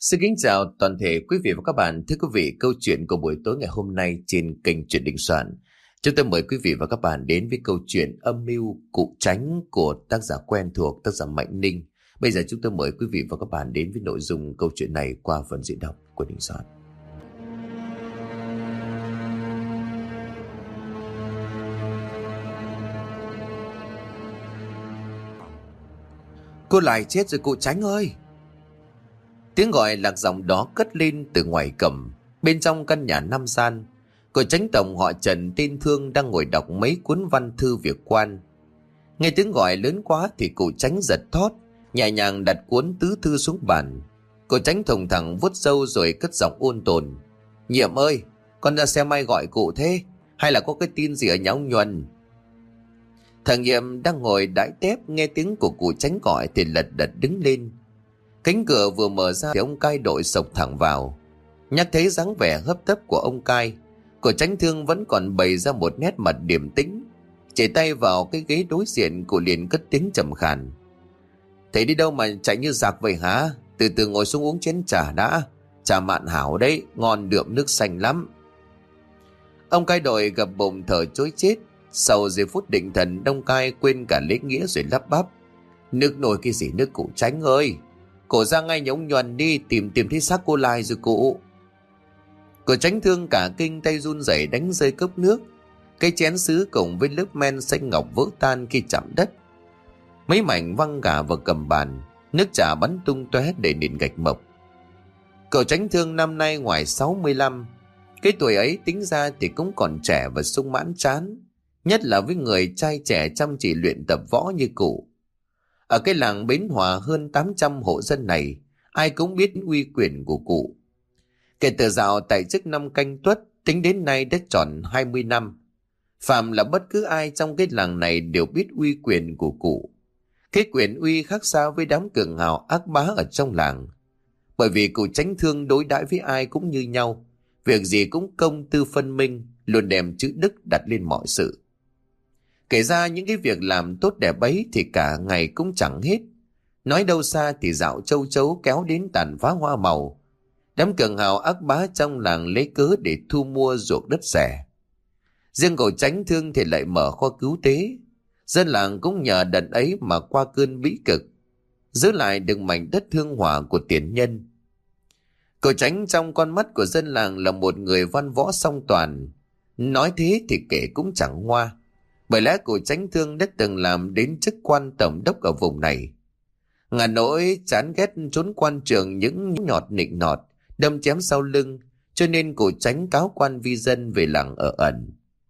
Xin kính chào toàn thể quý vị và các bạn. Thưa quý vị, câu chuyện của buổi tối ngày hôm nay trên kênh Chuyện Đình Soạn, chúng tôi mời quý vị và các bạn đến với câu chuyện Âm mưu cụ tránh của tác giả quen thuộc, tác giả Mạnh Ninh. Bây giờ chúng tôi mời quý vị và các bạn đến với nội dung câu chuyện này qua phần diễn đọc của Đình Soạn. Cô lại chết rồi cụ Tránh ơi! Tiếng gọi lạc giọng đó cất lên từ ngoài cổng. Bên trong căn nhà năm gian, cô Tránh tổng họ Trần tên Thương đang ngồi đọc mấy cuốn văn thư việc quan. Nghe tiếng gọi lớn quá thì cụ Tránh giật thót, nhẹ nhàng đặt cuốn tứ thư xuống bàn. Cô Tránh thùng thẳng vuốt râu rồi cất giọng ôn tồn: "Nhiệm ơi, con ra xem ai gọi cụ thế, hay là có cái tin gì ở nhà ông Nhuần?" Thằng Nhiệm đang ngồi đãi tép nghe tiếng của cụ Tránh gọi thì lật đật đứng lên. Cánh cửa vừa mở ra thì ông cai đội sộc thẳng vào. Nhắc thấy dáng vẻ hấp tấp của ông cai, của Tránh Thương vẫn còn bày ra một nét mặt điềm tĩnh. Chỉ tay vào cái ghế đối diện, cụ liền cất tiếng trầm khàn: "Thầy đi đâu mà chạy như giặc vậy hả? Từ từ ngồi xuống uống chén trà đã. Trà mạn hảo đấy, ngon đượm nước xanh lắm." Ông cai đội gập bụng thở chối chết. Sau giây phút định thần, ông cai quên cả lễ nghĩa rồi lắp bắp: "Nước nổi cái gì nước cụ Tránh ơi? Cổ ra ngay nhà ông Nhuần đi, tìm thấy xác cô Lai rồi cụ." Cô Tránh Thương cả kinh, tay run rẩy đánh rơi cốc nước. Cái chén sứ cùng với lớp men xanh ngọc vỡ tan khi chạm đất. Mấy mảnh văng gà vào cầm bàn, nước trà bắn tung tóe để nền gạch mộc. Cậu Tránh Thương năm nay ngoài 65. Cái tuổi ấy tính ra thì cũng còn trẻ và sung mãn chán, nhất là với người trai trẻ chăm chỉ luyện tập võ như cụ. Ở cái làng Bến Hòa hơn 800 hộ dân này, ai cũng biết uy quyền của cụ. Kể từ dạo tại chức năm Canh Tuất, tính đến nay đã tròn 20 năm. Phạm là bất cứ ai trong cái làng này đều biết uy quyền của cụ. Cái quyền uy khác xa với đám cường hào ác bá ở trong làng. Bởi vì cụ Tránh Thương đối đãi với ai cũng như nhau, việc gì cũng công tư phân minh, luôn đem chữ đức đặt lên mọi sự. Kể ra những cái việc làm tốt đẹp ấy thì cả ngày cũng chẳng hết. Nói đâu xa thì dạo châu chấu kéo đến tàn phá hoa màu. Đám cường hào ác bá trong làng lấy cớ để thu mua ruộng đất rẻ. Riêng cậu Tránh Thương thì lại mở kho cứu tế. Dân làng cũng nhờ đợt ấy mà qua cơn bĩ cực, giữ lại được mảnh đất hương hỏa của tiền nhân. Cậu Tránh trong con mắt của dân làng là một người văn võ song toàn. Nói thế thì kể cũng chẳng hoa, bởi lẽ cụ Tránh Thương đã từng làm đến chức quan tổng đốc ở vùng này. Ngàn nỗi chán ghét trốn quan trường những nhọt nịnh nọt, đâm chém sau lưng, cho nên cụ Tránh cáo quan vi dân về làng ở ẩn.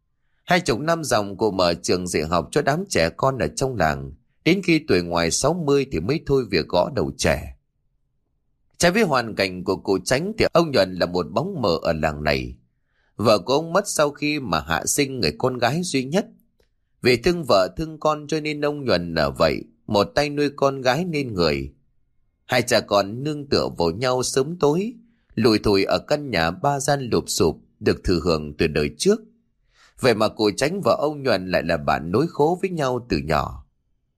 20 năm dòng cụ mở trường dạy học cho đám trẻ con ở trong làng, đến khi tuổi ngoài 60 thì mới thôi việc gõ đầu trẻ. Trái với hoàn cảnh của cụ Tránh thì ông Nhuần là một bóng mờ ở làng này. Vợ của ông mất sau khi mà hạ sinh người con gái duy nhất. Vì thương vợ thương con cho nên ông Nhuần ở vậy, một tay nuôi con gái nên người. Hai cha con nương tựa vào nhau sớm tối, lủi thủi ở căn nhà 3 gian lụp xụp được thừa hưởng từ đời trước. Vậy mà cụ Tránh và ông Nhuần lại là bạn nối khố với nhau từ nhỏ.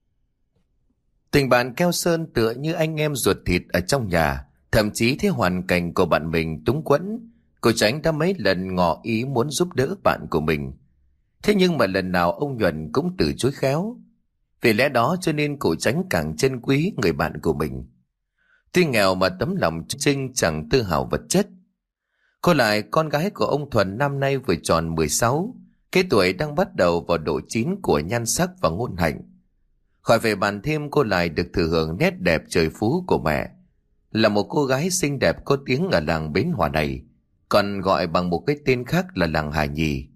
Tình bạn keo sơn tựa như anh em ruột thịt ở trong nhà. Thậm chí thấy hoàn cảnh của bạn mình túng quẫn, cụ Tránh đã mấy lần ngỏ ý muốn giúp đỡ bạn của mình. Thế nhưng mà lần nào ông Nhuần cũng từ chối khéo. Vì lẽ đó cho nên cụ Tránh càng trân quý người bạn của mình. Tuy nghèo mà tấm lòng Trinh chẳng tư hào vật chất. Cô lại con gái của ông Thuần năm nay vừa tròn 16, cái tuổi đang bắt đầu vào độ chín của nhan sắc và ngôn hạnh. Khỏi về bàn thêm, cô lại được thừa hưởng nét đẹp trời phú của mẹ. Là một cô gái xinh đẹp có tiếng ở làng Bến Hòa này, còn gọi bằng một cái tên khác là làng Hà Nhì.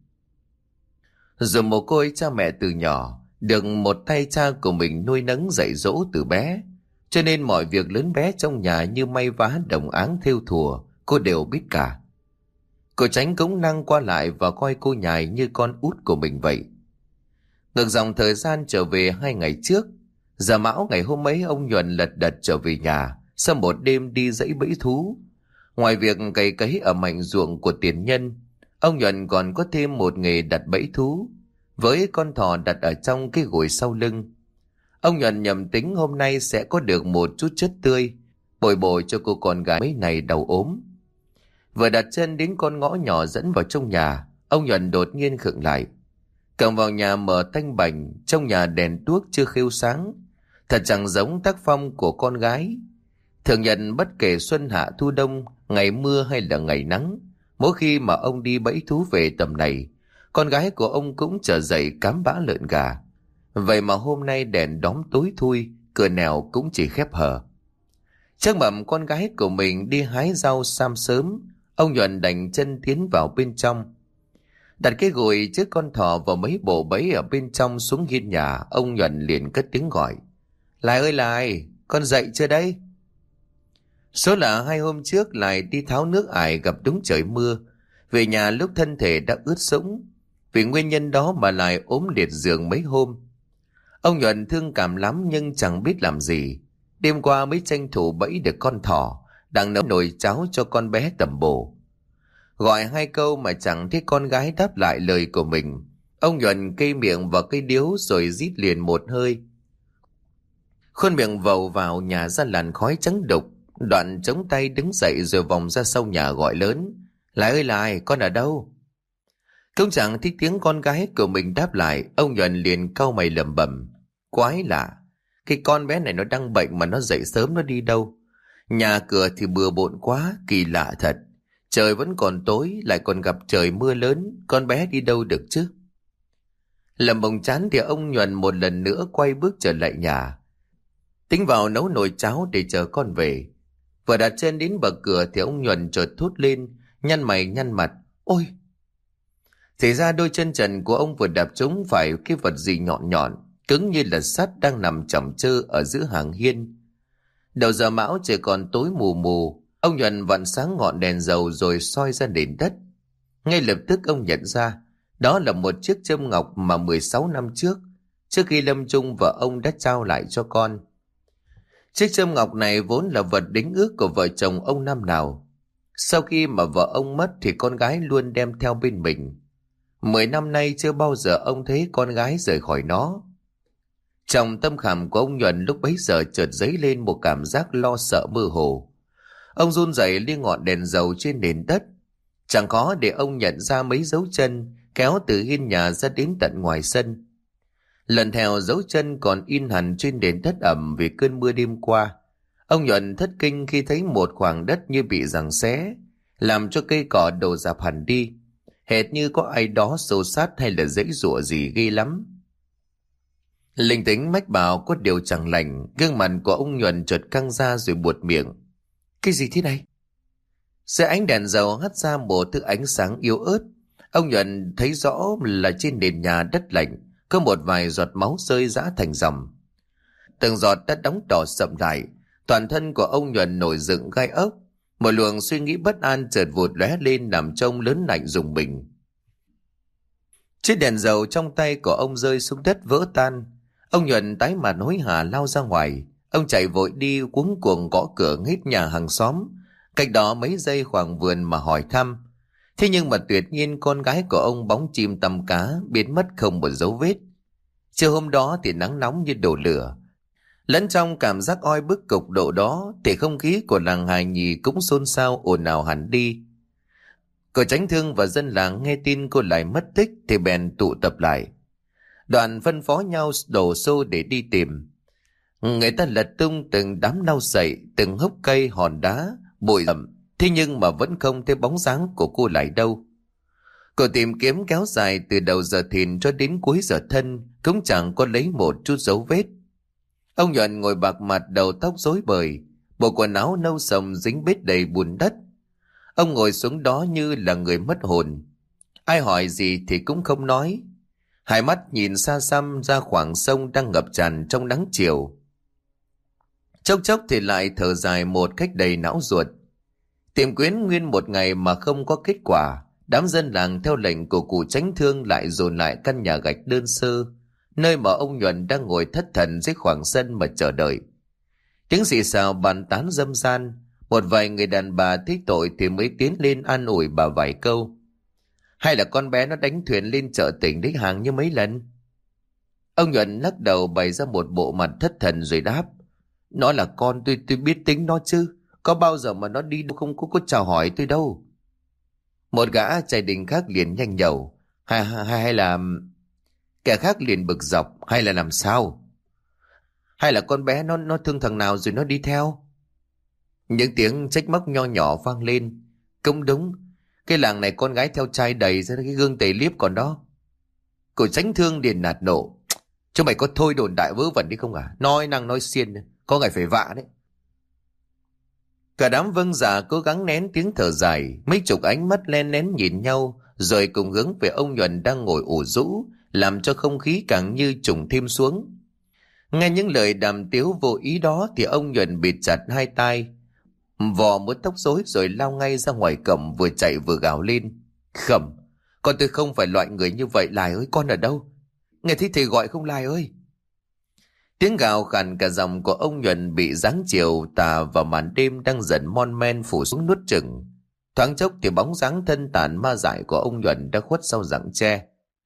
Dù mồ côi cha mẹ từ nhỏ, được một tay cha của mình nuôi nấng dạy dỗ từ bé, cho nên mọi việc lớn bé trong nhà như may vá đồng áng thêu thùa, cô đều biết cả. Cô Tránh cũng năng qua lại và coi cô nhài như con út của mình vậy. Ngược dòng thời gian trở về 2 ngày trước, giờ mão ngày hôm ấy ông Nhuần lật đật trở về nhà sau một đêm đi dãy bẫy thú. Ngoài việc cày cấy ở mảnh ruộng của tiền nhân, ông Nhuần còn có thêm một nghề đặt bẫy thú, với con thỏ đặt ở trong cái gùi sau lưng. Ông Nhuần nhầm tính hôm nay sẽ có được một chút chất tươi, bồi bồi cho cô con gái mấy này đau ốm. Vừa đặt chân đến con ngõ nhỏ dẫn vào trong nhà, ông Nhuận đột nhiên khựng lại. Cổng vào nhà mở tanh bành, trong nhà đèn đuốc chưa khêu sáng, thật chẳng giống tác phong của con gái. Thường nhận bất kể xuân hạ thu đông, ngày mưa hay là ngày nắng, mỗi khi mà ông đi bẫy thú về tầm này, con gái của ông cũng trở dậy cám bã lợn gà. Vậy mà hôm nay đèn đóm tối thui, cửa nẻo cũng chỉ khép hờ. Chắc mầm con gái của mình đi hái rau sam sớm, ông Nhuận đành chân tiến vào bên trong. Đặt cái gùi trước con thỏ và mấy bộ bẫy ở bên trong xuống hiên nhà, ông Nhuận liền cất tiếng gọi. Lại ơi Lại, con dậy chưa đấy? Số là 2 hôm trước Lại đi tháo nước ải gặp đúng trời mưa. Về nhà lúc thân thể đã ướt sũng. Vì nguyên nhân đó mà Lại ốm liệt giường mấy hôm. Ông Nhuận thương cảm lắm nhưng chẳng biết làm gì. Đêm qua mới tranh thủ bẫy được con thỏ, đang nấu nồi cháo cho con bé tẩm bổ. Gọi 2 câu mà chẳng thấy con gái đáp lại lời của mình. Ông Nhuận cây miệng vào cây điếu rồi rít liền một hơi. Khuôn miệng vầu vào nhà ra làn khói trắng đục. Đoạn chống tay đứng dậy rồi vòng ra sau nhà gọi lớn. Lại ơi Lại, con ở đâu? Cũng chẳng thấy tiếng con gái của mình đáp lại. Ông Nhuận liền cau mày lẩm bẩm. Quái lạ, cái con bé này nó đang bệnh mà nó dậy sớm nó đi đâu? Nhà cửa thì bừa bộn quá, kỳ lạ thật. Trời vẫn còn tối, lại còn gặp trời mưa lớn, con bé đi đâu được chứ? Lầm bồng chán thì ông Nhuận một lần nữa quay bước trở lại nhà. Tính vào nấu nồi cháo để chờ con về. Vừa đặt chân đến bậc cửa thì ông Nhuận chợt thốt lên, nhăn mày nhăn mặt. Ôi! Thì ra đôi chân trần của ông vừa đạp trúng phải cái vật gì nhọn nhọn, cứng như là sắt đang nằm chỏng chơ ở giữa hàng hiên. Đầu giờ mão trời còn tối mù mù, ông Nhuận vặn sáng ngọn đèn dầu rồi soi ra nền đất. Ngay lập tức ông nhận ra, đó là một chiếc châm ngọc mà 16 năm trước khi lâm chung vợ ông đã trao lại cho con. Chiếc châm ngọc này vốn là vật đính ước của vợ chồng ông năm nào. Sau khi mà vợ ông mất thì con gái luôn đem theo bên mình. 10 năm nay chưa bao giờ ông thấy con gái rời khỏi nó. Trong tâm khảm của ông Nhuận lúc bấy giờ chợt dấy lên một cảm giác lo sợ mơ hồ. Ông run rẩy liếc ngọn đèn dầu trên nền đất. Chẳng khó để ông nhận ra mấy dấu chân kéo từ hiên nhà ra đến tận ngoài sân. Lần theo dấu chân còn in hẳn trên nền đất ẩm vì cơn mưa đêm qua. Ông Nhuận thất kinh khi thấy một khoảng đất như bị giằng xé, làm cho cây cỏ đổ rạp hẳn đi, hệt như có ai đó xô xát hay là giãy giụa gì ghê lắm. Linh tính mách bảo có điều chẳng lành, gương mặt của ông Nhuận chợt căng ra rồi buột miệng. Cái gì thế này? Dưới ánh đèn dầu hắt ra một thứ ánh sáng yếu ớt. Ông Nhuận thấy rõ là trên nền nhà đất lạnh có một vài giọt máu rơi rã thành dòng. Từng giọt đã đóng đỏ sậm lại, toàn thân của ông Nhuận nổi dựng gai ốc. Một luồng suy nghĩ bất an chợt vụt lóe lên làm cho ông lớn lạnh rùng mình. Chiếc đèn dầu trong tay của ông rơi xuống đất vỡ tan. Ông Nhuận tái mặt hối hả lao ra ngoài. Ông chạy vội đi cuống cuồng gõ cửa hết nhà hàng xóm cách đó mấy giây khoảng vườn mà hỏi thăm. Thế nhưng mà tuyệt nhiên con gái của ông bóng chim tăm cá biến mất không một dấu vết. Trưa hôm đó thì nắng nóng như đổ lửa. Lẫn trong cảm giác oi bức cực độ đó thì không khí của làng Hài Nhì cũng xôn xao ồn ào hẳn đi. Cậu Chánh Thương và dân làng nghe tin cô lại mất tích thì bèn tụ tập lại. Đoàn phân phó nhau đổ xô để đi tìm. Người ta lật tung từng đám lau sậy, từng hốc cây hòn đá, bụi rậm, thế nhưng mà vẫn không thấy bóng dáng của cô lại đâu. Cuộc tìm kiếm kéo dài từ đầu giờ thìn cho đến cuối giờ thân, cũng chẳng có lấy một chút dấu vết. Ông Nhuận ngồi bạc mặt, đầu tóc rối bời, bộ quần áo nâu sầm dính bết đầy bùn đất. Ông ngồi xuống đó như là người mất hồn. Ai hỏi gì thì cũng không nói. Hai mắt nhìn xa xăm ra khoảng sông đang ngập tràn trong nắng chiều. Chốc chốc thì lại thở dài một cách đầy não ruột. Tìm kiếm nguyên một ngày mà không có kết quả. Đám dân làng theo lệnh của cụ Chánh Thương lại dồn lại căn nhà gạch đơn sơ, nơi mà ông Nhuận đang ngồi thất thần dưới khoảng sân mà chờ đợi. Tiếng xì xào bàn tán râm ran. Một vài người đàn bà thấy tội thì mới tiến lên an ủi bà vài câu. Hay là con bé nó đánh thuyền lên chợ tỉnh lấy hàng như mấy lần? Ông Nhuận lắc đầu bày ra một bộ mặt thất thần rồi đáp. Nó là con tôi biết tính nó chứ. Có bao giờ mà nó đi đâu không có chào hỏi tôi đâu. Một gã trai đình khác liền nhanh nhẩu. Hay là... Kẻ khác liền bực dọc. Hay là làm sao? Hay là con bé nó thương thằng nào rồi nó đi theo? Những tiếng trách móc nho nhỏ vang lên. Cũng đúng, cái làng này con gái theo trai đầy ra cái gương tề liếp còn đó. Cậu Chánh Thương liền nạt nộ. Chúng mày có thôi đồn đại vớ vẩn đi không à? Nói năng nói xiên, có ngày phải vạ đấy. Cả đám vâng dạ cố gắng nén tiếng thở dài. Mấy chục ánh mắt len lén nhìn nhau, rồi cùng hướng về ông Nhuần đang ngồi ủ rũ, làm cho không khí càng như trùng thêm xuống. Nghe những lời đàm tiếu vô ý đó thì ông Nhuần bịt chặt hai tai, vò một tóc rối rồi lao ngay ra ngoài cổng, vừa chạy vừa gào lên. Khẩm, con tôi không phải loại người như vậy. Lai ơi, con ở đâu? Nghe thấy thầy gọi không Lai ơi? Tiếng gào khàn cả giọng của ông Nhuần bị dáng chiều tà vào màn đêm đang dần mon men phủ xuống nuốt chửng. Thoáng chốc thì bóng dáng thân tàn ma dại của ông Nhuần đã khuất sau rặng tre.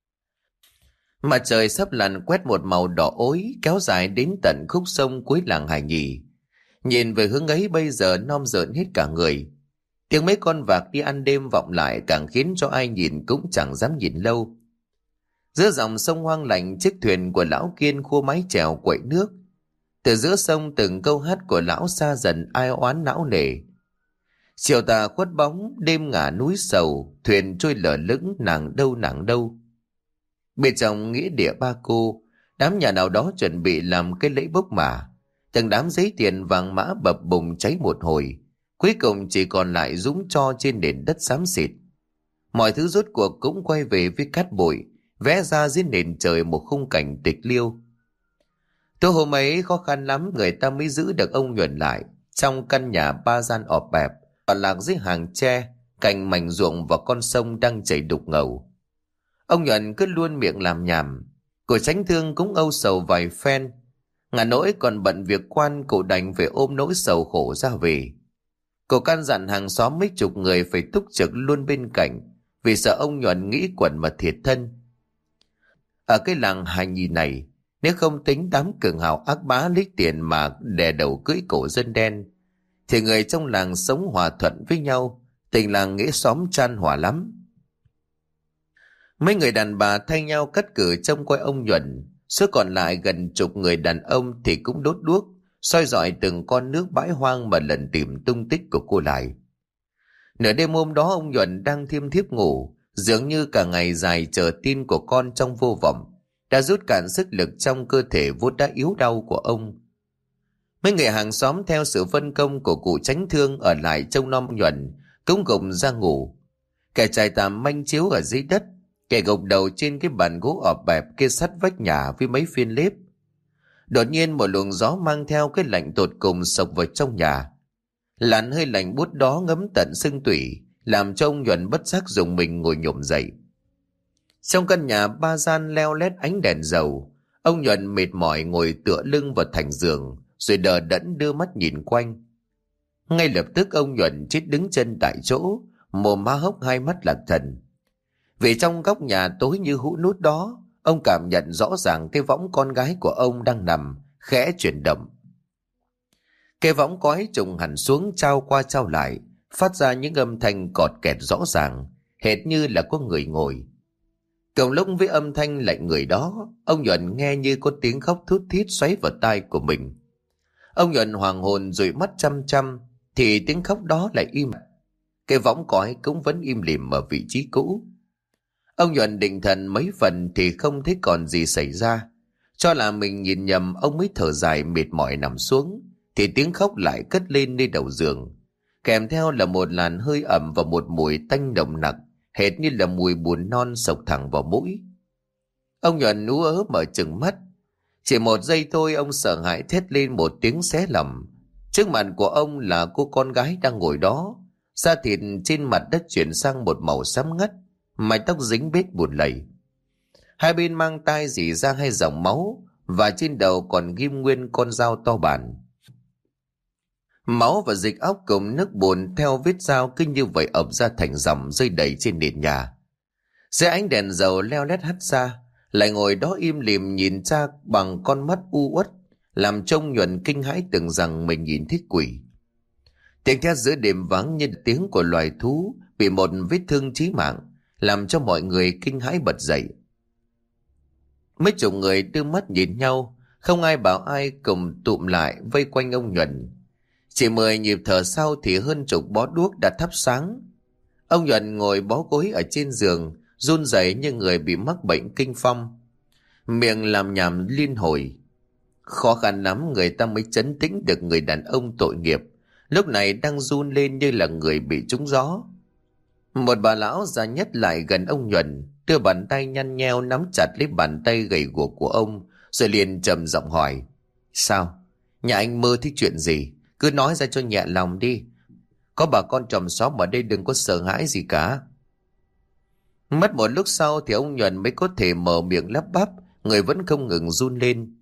Mặt trời sắp lặn quét một màu đỏ ối kéo dài đến tận khúc sông cuối làng Hải Nhì. Nhìn về hướng ấy bây giờ non rợn hết cả người. Tiếng mấy con vạc đi ăn đêm vọng lại càng khiến cho ai nhìn cũng chẳng dám nhìn lâu. Giữa dòng sông hoang lạnh, chiếc thuyền của lão Kiên khua mái chèo quậy nước. Từ giữa sông từng câu hát của lão xa dần ai oán não nề. Chiều tà khuất bóng, đêm ngả núi sầu, thuyền trôi lở lững nàng đâu. Bên trong nghĩa địa Ba Cô, đám nhà nào đó chuẩn bị làm cái lễ bốc mả. Từng đám giấy tiền vàng mã bập bùng cháy một hồi, cuối cùng chỉ còn lại rúng tro trên nền đất xám xịt. Mọi thứ rốt cuộc cũng quay về với cát bụi, vẽ ra dưới nền trời một khung cảnh tịch liêu. Tối hôm ấy khó khăn lắm người ta mới giữ được ông Nhuần lại trong căn nhà ba gian ọp ẹp, tọa lạc dưới hàng tre, cạnh mảnh ruộng và con sông đang chảy đục ngầu. Ông Nhuần cứ luôn miệng làm nhảm, Cậu Chánh Thương cũng âu sầu vài phen. Ngả nỗi còn bận việc quan, cậu đành phải ôm nỗi sầu khổ ra về. Cậu căn dặn hàng xóm mấy chục người phải túc trực luôn bên cạnh, vì sợ ông Nhuần nghĩ quẩn mà thiệt thân. Ở cái làng Hải Nhì này, nếu không tính đám cường hào ác bá lấy tiền mà đè đầu cưỡi cổ dân đen, thì người trong làng sống hòa thuận với nhau, tình làng nghĩa xóm chan hòa lắm. Mấy người đàn bà thay nhau cắt cử trông coi ông Nhuần, số còn lại gần chục người đàn ông thì cũng đốt đuốc, soi rọi từng con nước bãi hoang mà lần tìm tung tích của cô lại. Nửa đêm hôm đó ông Nhuần đang thiêm thiếp ngủ, dường như cả ngày dài chờ tin của con trong vô vọng, đã rút cạn sức lực trong cơ thể vốn đã yếu đau của ông. Mấy người hàng xóm theo sự phân công của cụ Chánh Thương ở lại trông nom Nhuần cũng gục ra ngủ. Kẻ trải tạm manh chiếu ở dưới đất, kẻ gục đầu trên cái bàn gỗ ọp bẹp kê sắt vách nhà với mấy phiên lếp. Đột nhiên một luồng gió mang theo cái lạnh tột cùng sộc vào trong nhà. Làn hơi lạnh buốt đó ngấm tận xương tủy, làm cho ông Nhuần bất giác dùng mình ngồi nhổm dậy. Trong căn nhà ba gian leo lét ánh đèn dầu, ông Nhuần mệt mỏi ngồi tựa lưng vào thành giường, rồi đờ đẫn đưa mắt nhìn quanh. Ngay lập tức ông Nhuần chết đứng chân tại chỗ, mồm há hốc hai mắt lạc thần. Vì trong góc nhà tối như hũ nút đó, ông cảm nhận rõ ràng cái võng con gái của ông đang nằm, khẽ chuyển động. Cái võng cói trùng hẳn xuống trao qua trao lại, phát ra những âm thanh cọt kẹt rõ ràng, hệt như là có người ngồi. Cùng lúc với âm thanh lạnh người đó, ông Nhuần nghe như có tiếng khóc thút thít xoáy vào tai của mình. Ông Nhuần hoàng hồn dụi mắt chăm chăm, thì tiếng khóc đó lại im. Cái võng cói cũng vẫn im lìm ở vị trí cũ. Ông Nhuần định thần mấy phần thì không thấy còn gì xảy ra. Cho là mình nhìn nhầm, ông mới thở dài mệt mỏi nằm xuống, thì tiếng khóc lại cất lên nơi đầu giường. Kèm theo là một làn hơi ẩm và một mùi tanh nồng nặc, hệt như là mùi bùn non sộc thẳng vào mũi. Ông Nhuần ú ớ mở trừng mắt. Chỉ một giây thôi ông sợ hãi thét lên một tiếng xé lòng. Trước mặt của ông là cô con gái đang ngồi đó, da thịt trên mặt đất chuyển sang một màu xám ngắt, mái tóc dính bết bùn lầy. Hai bên mang tai rỉ ra hai dòng máu, và trên đầu còn ghim nguyên con dao to bản. Máu và dịch óc cùng nước bùn theo vết dao cứ như vậy ập ra thành dòng rơi đầy trên nền nhà. Dưới ánh đèn dầu leo lét hắt ra, lại ngồi đó im lìm nhìn cha bằng con mắt u uất, làm trông Nhuần kinh hãi tưởng rằng mình nhìn thấy quỷ. Tiếng thét giữa đêm vắng như tiếng của loài thú bị một vết thương chí mạng, làm cho mọi người kinh hãi bật dậy. Mấy chục người đưa mắt nhìn nhau, không ai bảo ai, cùng tụm lại vây quanh ông Nhuận. Chỉ 10 nhịp thở sau thì hơn chục bó đuốc đã thắp sáng. Ông Nhuận ngồi bó gối ở trên giường, run rẩy như người bị mắc bệnh kinh phong, miệng làm nhảm liên hồi. Khó khăn lắm người ta mới trấn tĩnh được người đàn ông tội nghiệp, lúc này đang run lên như là người bị trúng gió. Một bà lão già nhất lại gần ông Nhuận, đưa bàn tay nhăn nheo nắm chặt lấy bàn tay gầy guộc của ông, rồi liền trầm giọng hỏi: Sao? Nhà anh mơ thấy chuyện gì? Cứ nói ra cho nhẹ lòng đi. Có bà con chòm xóm ở đây, đừng có sợ hãi gì cả. Mất một lúc sau thì ông Nhuận mới có thể mở miệng lắp bắp, người vẫn không ngừng run lên: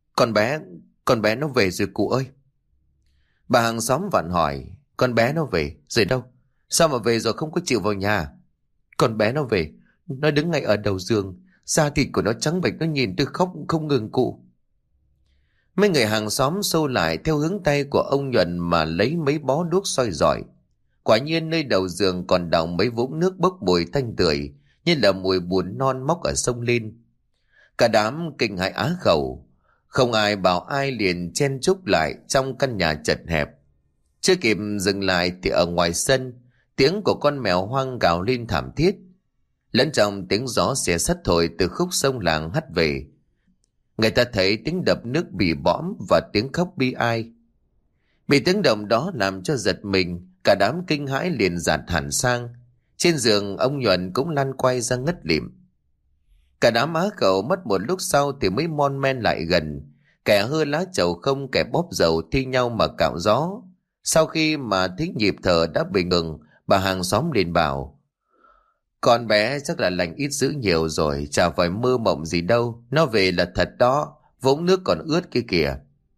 Con bé nó về rồi cụ ơi. Bà hàng xóm vặn hỏi: Con bé nó về rồi đâu? Sao mà về rồi không có chịu vào nhà? Con bé nó về, nó đứng ngay ở đầu giường, da thịt của nó trắng bệch, nó nhìn tôi khóc không ngừng cụ. Mấy người hàng xóm xô lại theo hướng tay của ông Nhuận mà lấy mấy bó đuốc soi rọi. Quả nhiên nơi đầu giường còn đọng mấy vũng nước bốc mùi thanh tưởi, như là mùi bùn non móc ở sông lên. Cả đám kinh hãi á khẩu, không ai bảo ai, liền chen chúc lại trong căn nhà chật hẹp. Chưa kịp dừng lại thì ở ngoài sân, tiếng của con mèo hoang gào lên thảm thiết, lẫn trong tiếng gió xé sắt thổi từ khúc sông làng hắt về. Người ta thấy tiếng đập nước bị bõm và tiếng khóc bi ai. Bị tiếng động đó làm cho giật mình, cả đám kinh hãi liền dạt hẳn sang. Trên giường ông Nhuận cũng lăn quay ra ngất lịm. Cả đám á khẩu mất một lúc sau thì mới mon men lại gần, kẻ hơ lá trầu không, kẻ bóp dầu thi nhau mà cạo gió. Sau khi mà thấy nhịp thở đã bình ngừng, bà hàng xóm liền bảo: Con bé chắc là lành ít dữ nhiều rồi, chả phải mơ mộng gì đâu, nó về là thật đó, vũng nước còn ướt kia kìa.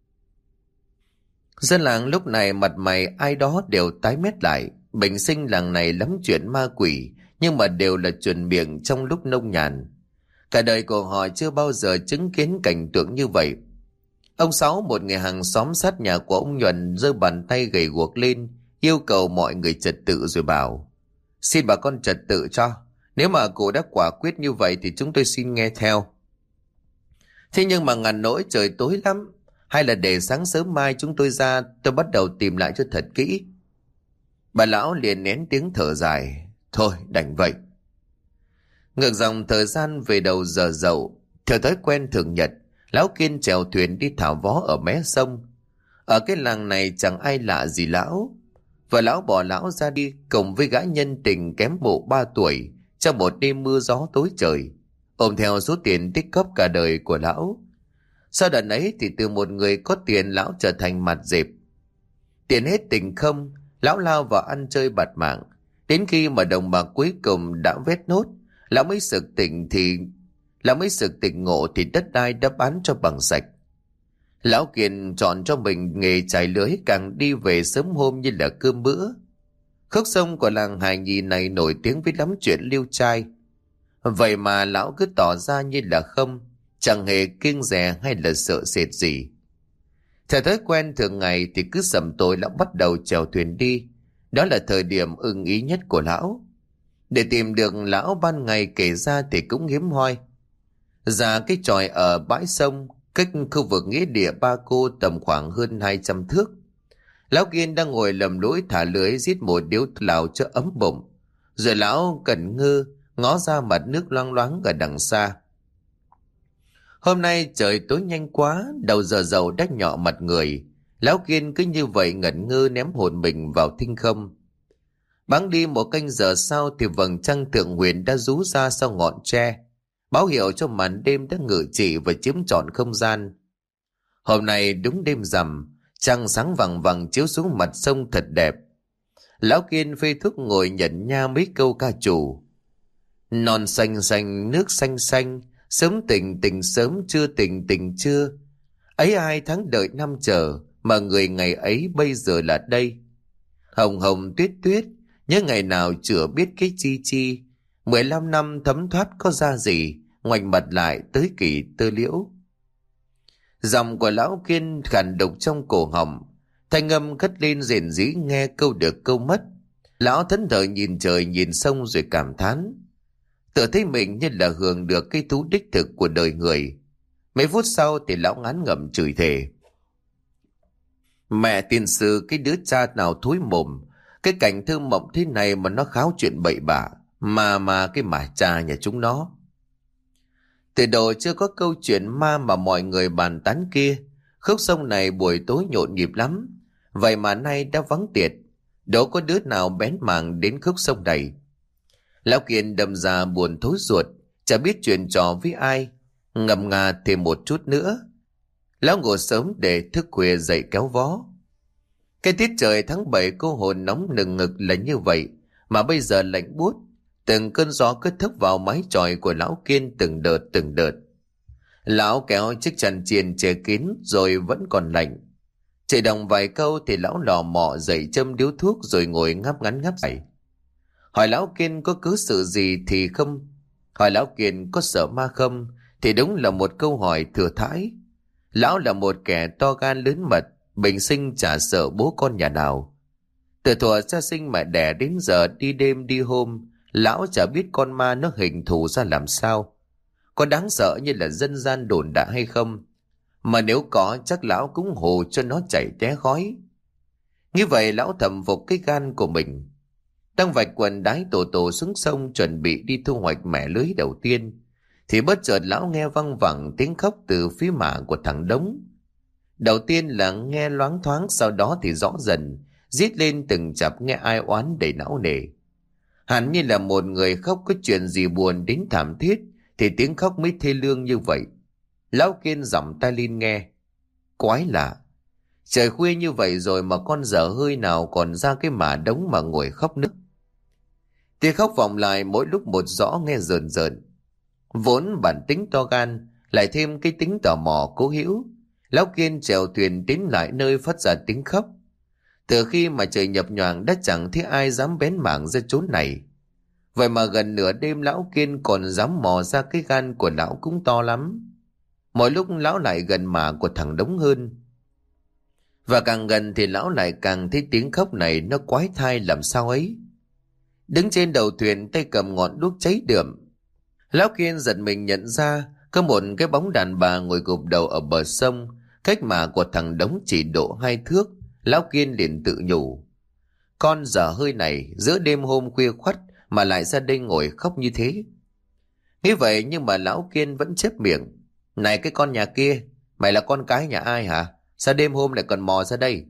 Dân làng lúc này mặt mày ai đó đều tái mét lại. Bình sinh làng này lắm chuyện ma quỷ, nhưng mà đều là chuẩn miệng trong lúc nông nhàn. Cả đời của họ chưa bao giờ chứng kiến cảnh tượng như vậy. Ông Sáu, một người hàng xóm sát nhà của ông Nhuận, giơ bàn tay gầy guộc lên, yêu cầu mọi người trật tự rồi bảo: Xin bà con trật tự cho. Nếu mà cụ đã quả quyết như vậy thì chúng tôi xin nghe theo. Thế nhưng mà ngàn nỗi trời tối lắm. Hay là để sáng sớm mai chúng tôi ra, tôi bắt đầu tìm lại cho thật kỹ. Bà lão liền nén tiếng thở dài: Thôi đành vậy. Ngược dòng thời gian về đầu giờ dậu, theo thói quen thường nhật, lão Kiên chèo thuyền đi thả vó ở mé sông. Ở cái làng này chẳng ai lạ gì lão. Và lão bỏ lão ra đi cùng với gã nhân tình kém bộ 3 tuổi trong một đêm mưa gió tối trời, ôm theo số tiền tích góp cả đời của lão. Sau đợt ấy thì từ một người có tiền, lão trở thành mặt dẹp. Tiền hết tình không, lão lao vào ăn chơi bạt mạng. Đến khi mà đồng bạc cuối cùng đã vét nốt, lão mới sực tỉnh ngộ thì đất đai đã bán cho bằng sạch. Lão Kiên chọn cho mình nghề chài lưới, càng đi về sớm hôm như là cơm bữa. Khúc sông của làng Hải Nhì này nổi tiếng với lắm chuyện liêu trai. Vậy mà lão cứ tỏ ra như là không, chẳng hề kiêng dè hay là sợ sệt gì. Theo thói quen thường ngày thì cứ sầm tối lão bắt đầu chèo thuyền đi. Đó là thời điểm ưng ý nhất của lão. Để tìm được lão ban ngày kể ra thì cũng hiếm hoi. Ra cái chòi ở bãi sông, cách khu vực nghĩa địa Ba Cô tầm khoảng hơn 200 thước. Lão Kiên đang ngồi lầm lũi thả lưới giết một điếu lào cho ấm bụng. Rồi lão cẩn ngơ ngó ra mặt nước loang loáng ở đằng xa. Hôm nay trời tối nhanh quá, đầu giờ dậu đách nhọ mặt người. Lão Kiên cứ như vậy ngẩn ngơ ném hồn mình vào thinh không. Bẵng đi một canh giờ sau thì vầng trăng thượng huyền đã rú ra sau ngọn tre, báo hiệu cho màn đêm đã ngự trị và chiếm trọn không gian. Hôm nay đúng đêm rằm, trăng sáng vằng vằng chiếu xuống mặt sông thật đẹp. Lão Kiên phê thuốc ngồi nhận nha mấy câu ca chủ: Non xanh xanh nước xanh xanh, sớm tỉnh tỉnh sớm, chưa tỉnh tỉnh chưa. Ấy ai tháng đợi năm chờ, mà người ngày ấy bây giờ là đây. Hồng hồng tuyết tuyết, nhớ ngày nào chưa biết cái chi chi. 15 năm thấm thoát có ra gì, ngoảnh mặt lại tới kỳ tơ liễu. Giọng của lão Kiên khàn đục trong cổ họng. Thanh âm cất lên rền rĩ nghe câu được câu mất. Lão thẫn thờ nhìn trời nhìn sông rồi cảm thán. Tự thấy mình như là hưởng được cái thú đích thực của đời người. Mấy phút sau thì lão ngán ngẩm chửi thề. Mẹ tiên sư, cái đứa cha nào thối mồm. Cái cảnh thơ mộng thế này mà nó kháo chuyện bậy bạ. Mà cái mà cha nhà chúng nó. Từ đầu chưa có câu chuyện ma mà mọi người bàn tán kia. Khúc sông này buổi tối nhộn nhịp lắm. Vậy mà nay đã vắng tiệt. Đâu có đứa nào bén mảng đến khúc sông này. Lão Kiên đâm ra buồn thối ruột, chả biết chuyện trò với ai. Ngầm ngà thêm một chút nữa. Lão ngủ sớm để thức khuya dậy kéo vó. Cái tiết trời tháng 7 cô hồn nóng nừng ngực là như vậy, mà bây giờ lạnh buốt. Từng cơn gió cứ thốc vào mái chòi của lão Kiên từng đợt từng đợt. Lão kéo chiếc chăn chiền che kín rồi vẫn còn lạnh. Chạy đồng vài câu thì lão lò mò dậy châm điếu thuốc rồi ngồi ngáp ngắn ngáp dài. Hỏi lão Kiên có cứ sự gì thì không. Hỏi lão Kiên có sợ ma không thì đúng là một câu hỏi thừa thãi. Lão là một kẻ to gan lớn mật, bình sinh chả sợ bố con nhà nào. Từ thuở cha sinh mẹ đẻ đến giờ đi đêm đi hôm, lão chả biết con ma nó hình thù ra làm sao. Có đáng sợ như là dân gian đồn đại hay không? Mà nếu có chắc lão cũng hù cho nó chảy té khói. Như vậy lão thầm phục cái gan của mình. Đang vạch quần đái tổ tổ xuống sông chuẩn bị đi thu hoạch mẻ lưới đầu tiên, thì bất chợt lão nghe văng vẳng tiếng khóc từ phía mả của thằng Đống. Đầu tiên là nghe loáng thoáng, sau đó thì rõ dần, rít lên từng chập nghe ai oán đầy não nề. Hẳn như là một người khóc có chuyện gì buồn đến thảm thiết thì tiếng khóc mới thê lương như vậy. Lão Kiên giọng tai lên nghe. Quái lạ, trời khuya như vậy rồi mà con dở hơi nào còn ra cái mả Đống mà ngồi khóc nức. Tiếng khóc vọng lại mỗi lúc một rõ nghe rờn rợn. Vốn bản tính to gan, lại thêm cái tính tò mò cố hữu, lão Kiên chèo thuyền đến lại nơi phát ra tiếng khóc. Từ khi mà trời nhập nhoạng đã chẳng thấy ai dám bén mảng ra chốn này. Vậy mà gần nửa đêm lão Kiên còn dám mò ra, cái gan của lão cũng to lắm. Mỗi lúc lão lại gần mả của thằng Đống hơn. Và càng gần thì lão lại càng thấy tiếng khóc này nó quái thai làm sao ấy. Đứng trên đầu thuyền tay cầm ngọn đuốc cháy đượm, lão Kiên giật mình nhận ra có một cái bóng đàn bà ngồi gục đầu ở bờ sông, cách mả của thằng Đống chỉ độ 2 thước. Lão Kiên liền tự nhủ, con dở hơi này giữa đêm hôm khuya khoắt mà lại ra đây ngồi khóc như thế. Nghĩ vậy nhưng mà lão Kiên vẫn chép miệng, này cái con nhà kia, mày là con cái nhà ai hả? Sao đêm hôm lại còn mò ra đây?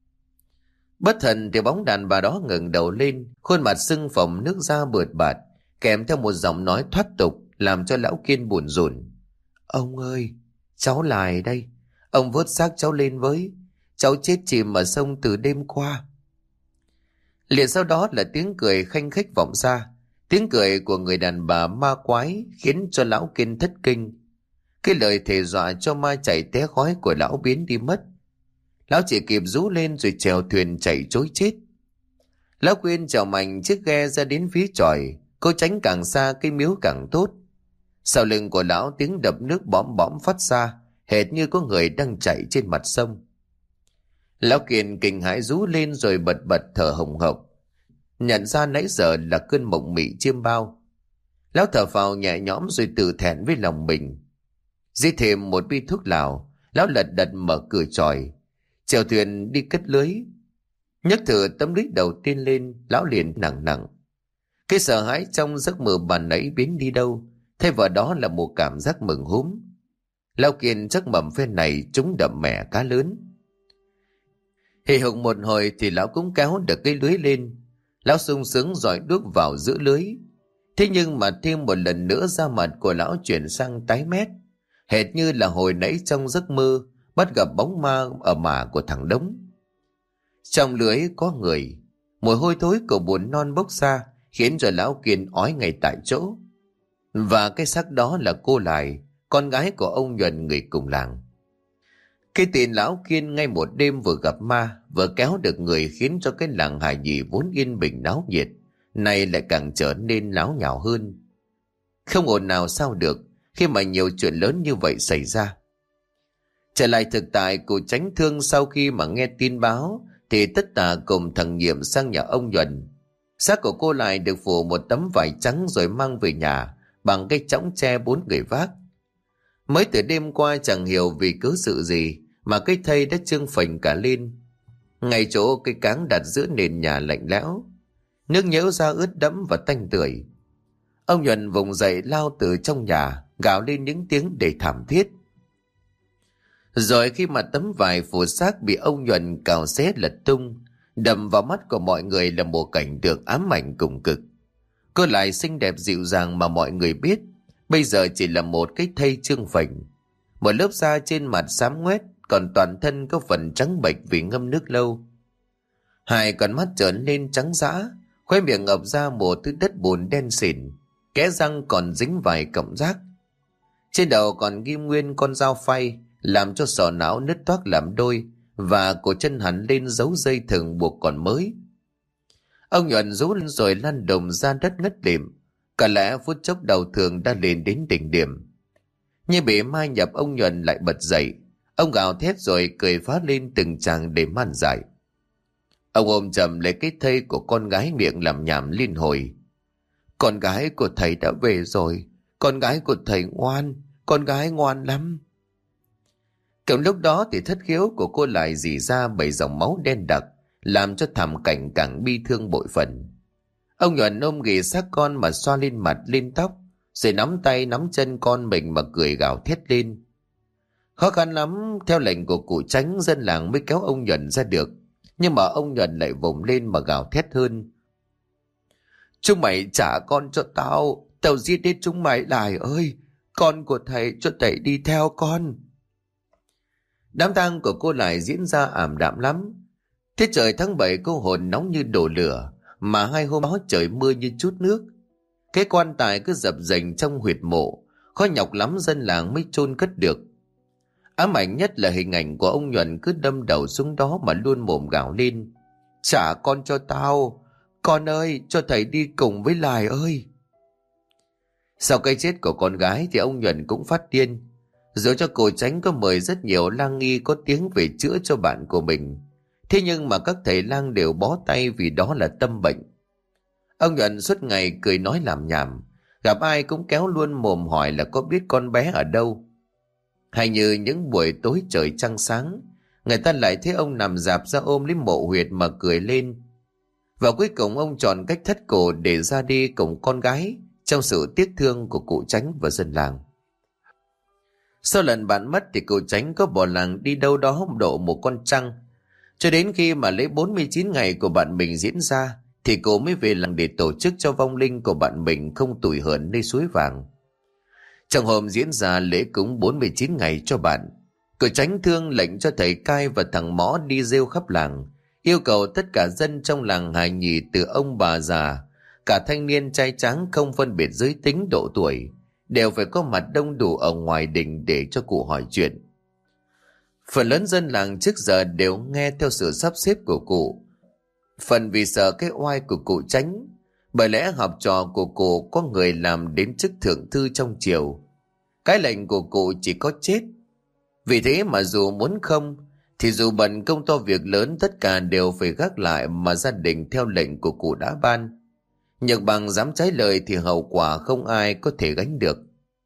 Bất thần thì bóng đàn bà đó ngẩng đầu lên, khuôn mặt sưng phồng nước da bượt bạt, kèm theo một giọng nói thoát tục làm cho lão Kiên buồn rùn. Ông ơi, cháu lại đây, ông vớt xác cháu lên với, cháu chết chìm ở sông từ đêm qua. Liền sau đó là tiếng cười khanh khách vọng ra, tiếng cười của người đàn bà ma quái khiến cho lão Kiên thất kinh. Cái lời thề dọa cho ma chạy té khói của lão biến đi mất. Lão chỉ kịp rú lên rồi chèo thuyền chạy trối chết. Lão Kiên chèo mạnh chiếc ghe ra đến phía chòi, cố tránh càng xa cái miếu càng tốt. Sau lưng của lão tiếng đập nước bõm bõm phát ra, hệt như có người đang chạy trên mặt sông. Lão Kiên kinh hãi rú lên rồi bật bật thở hồng hộc, nhận ra nãy giờ là cơn mộng mị chiêm bao. Lão thở phào nhẹ nhõm rồi tự thẹn với lòng mình. Dưới thêm một bi thuốc lào, lão lật đật mở cửa chòi, chèo thuyền đi cất lưới. Nhấc thử tấm lưới đầu tiên lên, lão liền nặng nặng. Cái sợ hãi trong giấc mơ bàn nãy biến đi đâu, thay vào đó là một cảm giác mừng húm. Lão Kiên chắc mầm phen này trúng đậm mẻ cá lớn. Hì hục một hồi thì lão cũng kéo được cái lưới lên. Lão sung sướng dọi đuốc vào giữa lưới. Thế nhưng mà thêm một lần nữa da mặt của lão chuyển sang tái mét, hệt như là hồi nãy trong giấc mơ bắt gặp bóng ma ở mả của thằng Đống. Trong lưới có người, mùi hôi thối của bùn non bốc ra khiến cho lão Kiên ói ngay tại chỗ. Và cái xác đó là cô Lài, con gái của ông Nhuần người cùng làng. Cái tin lão Kiên ngay một đêm vừa gặp ma vừa kéo được người khiến cho cái làng Hải Nhì vốn yên bình náo nhiệt này lại càng trở nên náo nhào hơn. Không ồn nào sao được khi mà nhiều chuyện lớn như vậy xảy ra. Trở lại thực tại, cụ Chánh Thương sau khi mà nghe tin báo thì tất tả cùng thằng Nhiệm sang nhà ông Nhuần. Xác của cô lại được phủ một tấm vải trắng rồi mang về nhà bằng cái chõng tre 4 người vác. Mới từ đêm qua chẳng hiểu vì cớ sự gì mà cái thây đã trương phình cả lên. Ngay chỗ cây cáng đặt giữa nền nhà lạnh lẽo, nước nhễu ra ướt đẫm và tanh tưởi. Ông Nhuần vùng dậy lao từ trong nhà, gào lên những tiếng đầy thảm thiết. Rồi khi mà tấm vải phủ xác bị ông Nhuần cào xé lật tung, đập vào mắt của mọi người là một cảnh tượng ám ảnh cùng cực. Cô lại xinh đẹp dịu dàng mà mọi người biết, bây giờ chỉ là một cái thây trương phình. Một lớp da trên mặt xám ngoét, còn toàn thân có phần trắng bệch vì ngâm nước lâu. Hai con mắt trợn lên trắng dã, khóe miệng ập ra một thứ đất bùn đen xỉn, kẽ răng còn dính vài cọng rác. Trên đầu còn ghim nguyên con dao phay, làm cho sọ não nứt toác làm đôi, và cổ chân hắn lên dấu dây thừng buộc còn mới. Ông Nhuần rú lên rồi lăn đùng ra đất ngất lịm. Cả lẽ phút chốc đầu thường đã lên đến đỉnh điểm. Như bị mai nhập, ông Nhuần lại bật dậy. Ông gào thét rồi cười phá lên từng tràng để man dại. Ông ôm chầm lấy cái thây của con gái, miệng làm nhảm liên hồi. Con gái của thầy đã về rồi. Con gái của thầy ngoan. Con gái ngoan lắm. Cùng lúc đó thì thất khiếu của cô lại rỉ ra 7 dòng máu đen đặc, làm cho thảm cảnh càng bi thương bội phần. Ông Nhuần ôm ghì xác con mà xoa lên mặt lên tóc, rồi nắm tay nắm chân con mình mà cười gào thét lên. Khó khăn lắm, theo lệnh của cụ Chánh, dân làng mới kéo ông Nhuần ra được. Nhưng mà ông Nhuần lại vùng lên mà gào thét hơn. Chúng mày trả con cho tao, tao giết hết chúng mày Lài ơi. Con của thầy, cho thầy đi theo con. Đám tang của cô lại diễn ra ảm đạm lắm. Thế trời tháng 7 cô hồn nóng như đổ lửa, mà 2 hôm đó trời mưa như chút nước. Cái quan tài cứ dập dềnh trong huyệt mộ, khó nhọc lắm dân làng mới chôn cất được. Ám ảnh nhất là hình ảnh của ông Nhuần cứ đâm đầu xuống đó mà luôn mồm gào lên. Trả con cho tao, con ơi, cho thầy đi cùng với Lài ơi. Sau cái chết của con gái thì ông Nhuần cũng phát điên. Dù cho cụ Chánh có mời rất nhiều lang nghi có tiếng về chữa cho bạn của mình, thế nhưng mà các thầy lang đều bó tay vì đó là tâm bệnh. Ông Nhuần suốt ngày cười nói làm nhảm, gặp ai cũng kéo luôn mồm hỏi là có biết con bé ở đâu. Hay như những buổi tối trời trăng sáng, người ta lại thấy ông nằm rạp ra ôm lấy mộ huyệt mà cười lên. Và cuối cùng ông chọn cách thắt cổ để ra đi cùng con gái, trong sự tiếc thương của cụ Chánh và dân làng. Sau lần bạn mất thì cụ Chánh có bỏ làng đi đâu đó độ một con trăng. Cho đến khi mà lễ 49 ngày của bạn mình diễn ra thì cô mới về làng để tổ chức cho vong linh của bạn mình không tủi hờn nơi suối vàng. Trong hôm diễn ra lễ cúng 49 ngày cho bạn, cụ Chánh Thương lệnh cho thầy cai và thằng Mõ đi rêu khắp làng, yêu cầu tất cả dân trong làng hài nhì từ ông bà già, cả thanh niên trai tráng không phân biệt giới tính độ tuổi, đều phải có mặt đông đủ ở ngoài đình để cho cụ hỏi chuyện. Phần lớn dân làng trước giờ đều nghe theo sự sắp xếp của cụ, phần vì sợ cái oai của cụ Chánh, bởi lẽ học trò của cụ có người làm đến chức thượng thư trong triều. Cái lệnh của cụ chỉ có chết. Vì thế mà dù muốn không thì dù bận công to việc lớn, tất cả đều phải gác lại mà gia đình theo lệnh của cụ đã ban. Nhược bằng dám trái lời thì hậu quả không ai có thể gánh được.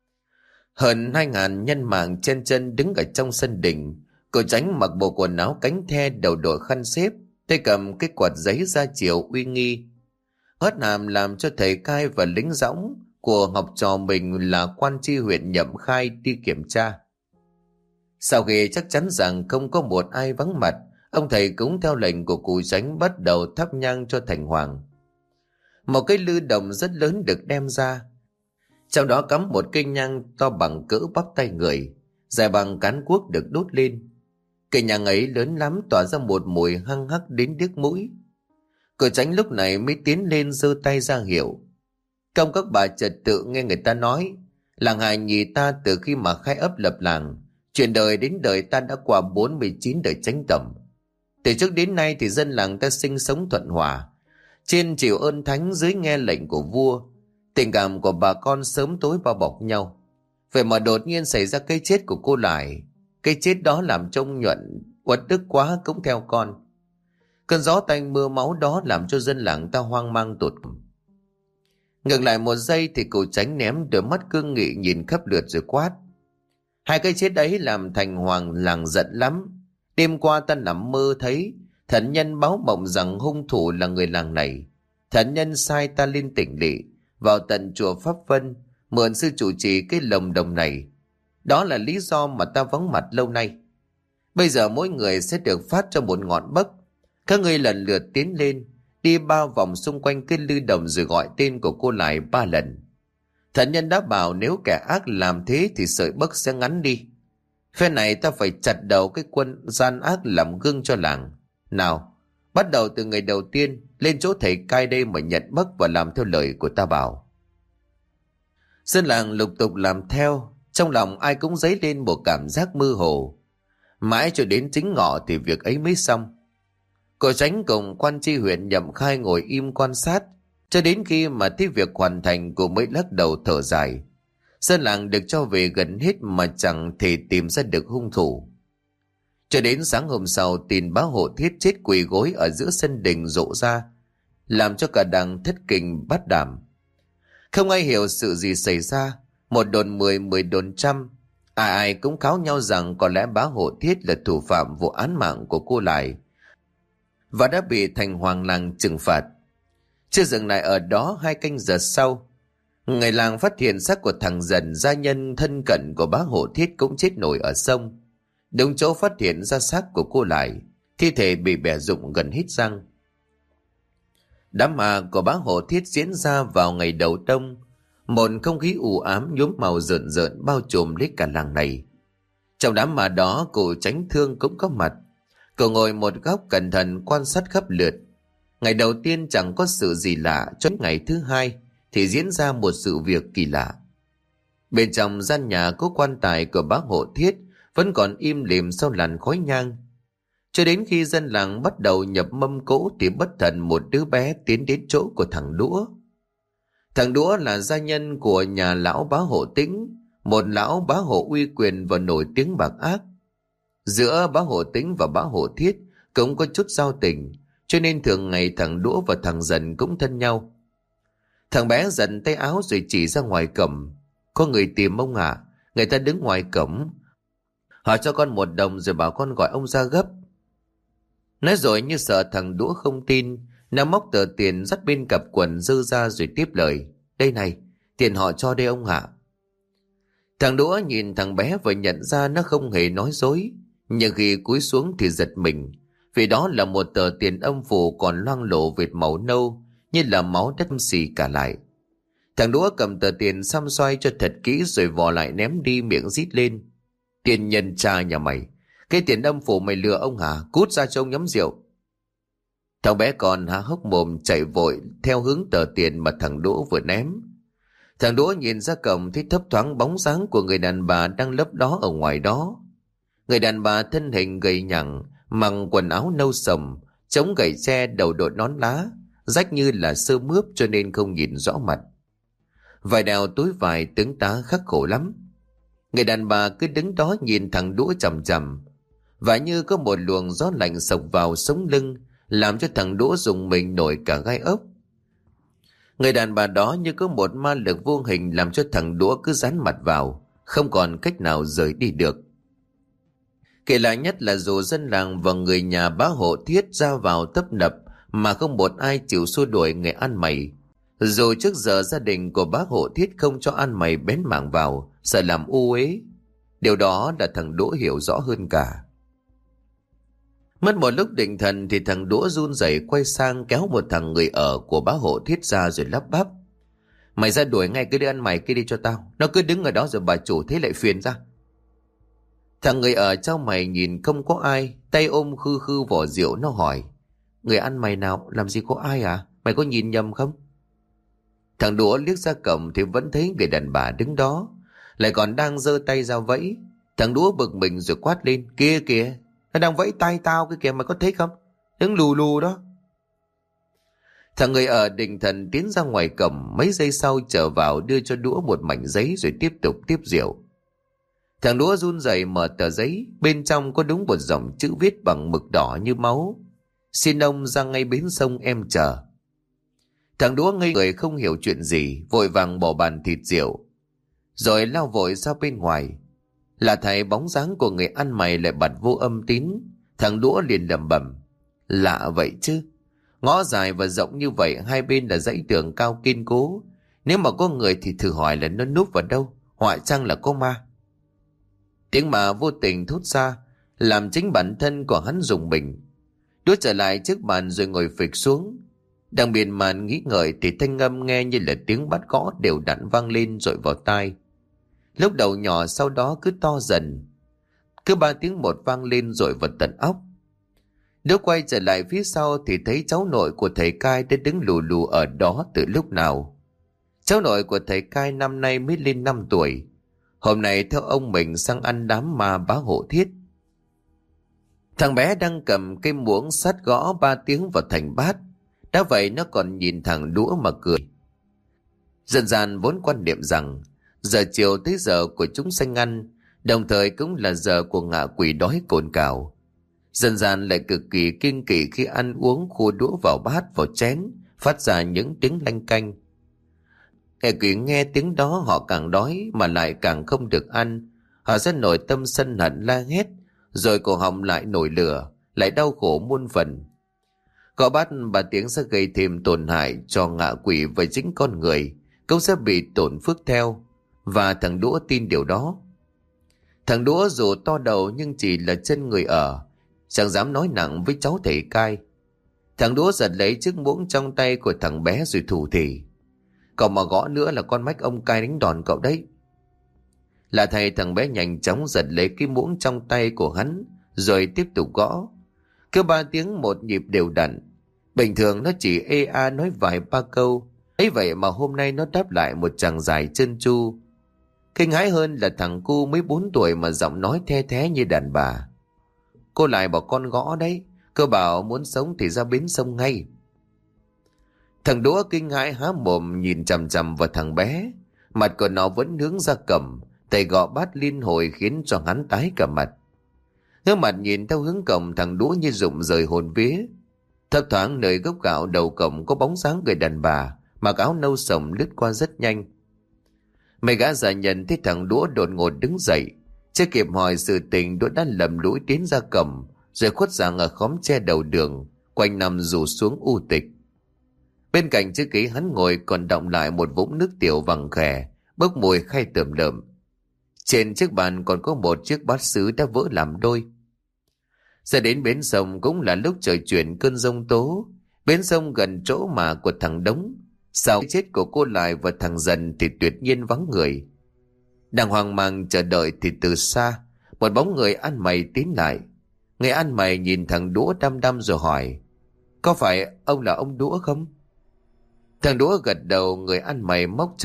Hơn 2.000 nhân mạng chen chân đứng ở trong sân đình. Cụ Chánh mặc bộ quần áo cánh the, đầu đội khăn xếp, tay cầm cái quạt giấy ra chiều uy nghi. Hớt hàm làm cho thầy cai và lính dõng của học trò mình là quan tri huyện Nhậm Khai đi kiểm tra. Sau khi chắc chắn rằng không có một ai vắng mặt, ông thầy cũng theo lệnh của cụ Chánh bắt đầu thắp nhang cho thành hoàng. Một cái lư đồng rất lớn được đem ra, trong đó cắm một cây nhang to bằng cỡ bắp tay người, dài bằng cán cuốc được đốt lên. Cây nhang ấy lớn lắm, tỏa ra một mùi hăng hắc đến điếc mũi. Cụ Chánh lúc này mới tiến lên giơ tay ra hiệu. Công các bà trật tự nghe người ta nói, làng hài nhì ta từ khi mà khai ấp lập làng, chuyển đời đến đời ta đã qua 49 đời Chánh tổng. Từ trước đến nay thì dân làng ta sinh sống thuận hòa, trên chịu ơn thánh, dưới nghe lệnh của vua. Tình cảm của bà con sớm tối bao bọc nhau. Vậy mà đột nhiên xảy ra cái chết của cô Lại. Cái chết đó làm trông Nhuận uất ức quá cũng theo con. Cơn gió tanh mưa máu đó làm cho dân làng ta hoang mang tột cùng. Ngừng lại một giây thì cụ Tránh ném đôi mắt cương nghị nhìn khắp lượt rồi quát: hai cái chết ấy làm thành hoàng làng giận lắm. Đêm qua ta nằm mơ thấy thần nhân báo mộng rằng hung thủ là người làng này. Thần nhân sai ta lên tỉnh lỵ, vào tận chùa Pháp Vân, mượn sư chủ trì cái lồng đồng này. Đó là lý do mà ta vắng mặt lâu nay. Bây giờ mỗi người sẽ được phát cho một ngọn bấc. Các ngươi lần lượt tiến lên, đi 3 vòng xung quanh cái lư đồng rồi gọi tên của cô lại 3 lần. Thần nhân đã bảo nếu kẻ ác làm thế thì sợi bấc sẽ ngắn đi. Phe này ta phải chặt đầu cái quân gian ác làm gương cho làng. Nào, bắt đầu từ người đầu tiên, lên chỗ thầy cai đây mà nhận bấc và làm theo lời của ta bảo. Dân làng lục tục làm theo, trong lòng ai cũng dấy lên một cảm giác mơ hồ. Mãi cho đến chính ngọ thì việc ấy mới xong. Cô Tránh cùng quan tri huyện Nhậm Khai ngồi im quan sát, cho đến khi mà thấy việc hoàn thành cô mới lắc đầu thở dài. Dân làng được cho về gần hết mà chẳng thể tìm ra được hung thủ. Cho đến sáng hôm sau, tin báo Hộ Thiết chết quỳ gối ở giữa sân đình rộ ra, làm cho cả đảng thất kinh bát đảm. Không ai hiểu sự gì xảy ra, một đồn 10, 10 đồn trăm. Ai cũng kháo nhau rằng có lẽ bá Hộ Thiết là thủ phạm vụ án mạng của cô Lại và đã bị thành hoàng làng trừng phạt. Chưa dừng lại ở đó, 2 canh giờ sau, người làng phát hiện xác của thằng Dần, gia nhân thân cận của bá Hộ Thiết cũng chết nổi ở sông. Đúng chỗ phát hiện ra xác của cô Lại, thi thể bị bẻ rụng gần hết răng. Đám ma của bá Hộ Thiết diễn ra vào ngày đầu đông. Một không khí u ám nhuốm màu rợn rợn bao trùm lấy cả làng này. Trong đám ma đó, cụ Tránh Thương cũng có mặt. Cậu ngồi một góc cẩn thận quan sát khắp lượt. Ngày đầu tiên chẳng có sự gì lạ, cho đến ngày thứ 2 thì diễn ra một sự việc kỳ lạ. Bên trong gian nhà có quan tài của bá Hộ Thiết vẫn còn im lìm sau làn khói nhang. Cho đến khi dân làng bắt đầu nhập mâm cỗ thì bất thần một đứa bé tiến đến chỗ của thằng Đũa. Thằng Đũa là gia nhân của nhà lão bá Hộ Tĩnh, một lão bá hộ uy quyền và nổi tiếng bạc ác. Giữa bá Hộ Tĩnh và bá Hộ Thiết cũng có chút giao tình, cho nên thường ngày thằng Đũa và thằng Dần cũng thân nhau. Thằng bé giận tay áo rồi chỉ ra ngoài cổng: có người tìm ông ạ. Người ta đứng ngoài cổng, họ cho con 1 đồng rồi bảo con gọi ông ra gấp. Nói rồi như sợ thằng Đũa không tin, nó móc tờ tiền dắt bên cặp quần dơ ra rồi tiếp lời: đây này, tiền họ cho đây ông ạ. Thằng Đũa nhìn thằng bé và nhận ra nó không hề nói dối, nhưng khi cúi xuống thì giật mình, vì đó là một tờ tiền âm phủ còn loang lổ vệt màu nâu như là máu đất xì cả lại. Thằng Đũa cầm tờ tiền xăm xoay cho thật kỹ rồi vò lại ném đi, miệng rít lên: tiền nhân cha nhà mày, cái tiền âm phủ mày lừa ông hả? Cút ra cho ông nhắm rượu. Thằng bé còn há hốc mồm chạy vội theo hướng tờ tiền mà thằng Đũa vừa ném. Thằng Đũa nhìn ra cổng thấy thấp thoáng bóng dáng của người đàn bà đang lấp đó ở ngoài đó. Người đàn bà thân hình gầy nhẳng, mặc quần áo nâu sầm, chống gậy tre, đầu đội nón lá, rách như là sơ mướp cho nên không nhìn rõ mặt. Vài đào túi vải tướng tá khắc khổ lắm. Người đàn bà cứ đứng đó nhìn thằng Đũa chằm chằm, và như có một luồng gió lạnh sộc vào sống lưng, làm cho thằng Đũa rùng mình nổi cả gai ốc. Người đàn bà đó như có một ma lực vô hình làm cho thằng Đũa cứ dán mặt vào, không còn cách nào rời đi được. Kể lạ nhất là dù dân làng và người nhà bá Hộ Thiết ra vào tấp nập mà không một ai chịu xua đuổi người ăn mày. Dù trước giờ gia đình của bá Hộ Thiết không cho ăn mày bén mảng vào, sợ làm u uế. Điều đó là thằng Đũa hiểu rõ hơn cả. Mất một lúc định thần thì thằng Đũa run rẩy quay sang kéo một thằng người ở của bá Hộ Thiết ra rồi lắp bắp: mày ra đuổi ngay cái đứa ăn mày kia đi cho tao, nó cứ đứng ở đó rồi bà chủ thấy lại phiền ra. Thằng người ở trao mày nhìn không có ai, tay ôm khư khư vỏ rượu, nó hỏi: người ăn mày nào, làm gì có ai à, mày có nhìn nhầm không? Thằng Đũa liếc ra cổng thì vẫn thấy người đàn bà đứng đó, lại còn đang giơ tay ra vẫy. Thằng Đũa bực mình rồi quát lên: kia kìa, nó đang vẫy tay tao cái kìa, mày có thấy không? Đứng lù lù đó. Thằng người ở định thần tiến ra ngoài cổng, mấy giây sau trở vào đưa cho Đũa một mảnh giấy rồi tiếp tục tiếp rượu. Thằng đũa run rẩy mở tờ giấy, bên trong có đúng một dòng chữ viết bằng mực đỏ như máu: xin ông ra ngay bến sông em chờ. Thằng đũa ngây người không hiểu chuyện gì, vội vàng bỏ bàn thịt rượu rồi lao vội ra bên ngoài. Là thầy bóng dáng của người ăn mày lại bật vô âm tín. Thằng đũa liền lẩm bẩm: lạ vậy chứ, ngõ dài và rộng như vậy, hai bên là dãy tường cao kiên cố, nếu mà có người thì thử hỏi là nó núp vào đâu, họa chăng là có ma. Tiếng mà vô tình thốt ra làm chính bản thân của hắn rùng mình. Đũa trở lại trước bàn rồi ngồi phịch xuống. Đang miên man nghĩ ngợi thì thanh âm nghe như là tiếng bát gõ đều đặn vang lên dội vào tai. Lúc đầu nhỏ, sau đó cứ to dần, cứ 3 tiếng một vang lên dội vào tận óc. Đũa quay trở lại phía sau thì thấy cháu nội của thầy cai đã đứng lù lù ở đó từ lúc nào. Cháu nội của thầy cai năm nay mới lên 5 tuổi. Hôm nay theo ông mình sang ăn đám ma bá hộ thiết. Thằng bé đang cầm cây muỗng sắt gõ 3 tiếng vào thành bát. Đã vậy nó còn nhìn thằng đũa mà cười. Dần dần vốn quan niệm rằng giờ chiều tới giờ của chúng sanh ăn, đồng thời cũng là giờ của ngạ quỷ đói cồn cào. Dần dần lại cực kỳ kiêng kỵ khi ăn uống, khua đũa vào bát vào chén, phát ra những tiếng lanh canh. Ngạ quỷ nghe tiếng đó họ càng đói mà lại càng không được ăn. Họ sẽ nổi tâm sân hận la hét, rồi cổ họng lại nổi lửa, lại đau khổ muôn phần. Gõ bát 3 tiếng sẽ gây thêm tổn hại cho ngạ quỷ và chính con người, cũng sẽ bị tổn phước theo. Và thằng đũa tin điều đó. Thằng đũa dù to đầu nhưng chỉ là chân người ở, chẳng dám nói nặng với cháu thầy cai. Thằng đũa giật lấy chiếc muỗng trong tay của thằng bé rồi thủ thỉ: cậu mà gõ nữa là con mách ông cai đánh đòn cậu đấy. Là thầy, thằng bé nhanh chóng giật lấy cái muỗng trong tay của hắn rồi tiếp tục gõ. Cứ 3 tiếng một nhịp đều đặn. Bình thường nó chỉ ê a nói vài ba câu, ấy vậy mà hôm nay nó đáp lại một chàng dài trơn tru. Kinh hãi hơn là thằng cu mới 4 tuổi mà giọng nói the thé như đàn bà. Cô lại bảo con gõ đấy, cô bảo muốn sống thì ra bến sông ngay. Thằng đũa kinh hãi há mồm nhìn chằm chằm vào thằng bé. Mặt của nó vẫn hướng ra cổng, tay gõ bát liên hồi khiến cho hắn tái cả mặt. Hướng mặt nhìn theo hướng cổng, thằng đũa như rụng rời hồn vía. Thấp thoáng nơi gốc gạo đầu cổng có bóng dáng người đàn bà mặc áo nâu sồng lướt qua rất nhanh. Mấy gã già nhận thấy thằng đũa đột ngột đứng dậy, chưa kịp hỏi sự tình, đũa đã lầm lũi tiến ra cổng rồi khuất dạng ở khóm tre đầu đường, quanh nằm rủ xuống u tịch. Bên cạnh chữ ký hắn ngồi còn đọng lại một vũng nước tiểu vàng khè bốc mùi khai tởm lợm. Trên chiếc bàn còn có một chiếc bát sứ đã vỡ làm đôi. Ra đến bến sông cũng là lúc trời chuyển cơn giông tố. Bến sông gần chỗ mà của thằng Đống. Sau chết của cô Lại và thằng Dần thì tuyệt nhiên vắng người. Đang hoang mang chờ đợi thì từ xa một bóng người ăn mày tiến lại. Người ăn mày nhìn thằng Đũa đăm đăm rồi hỏi: có phải ông là ông Đũa không? Thằng Đũa gật đầu. Người ăn mày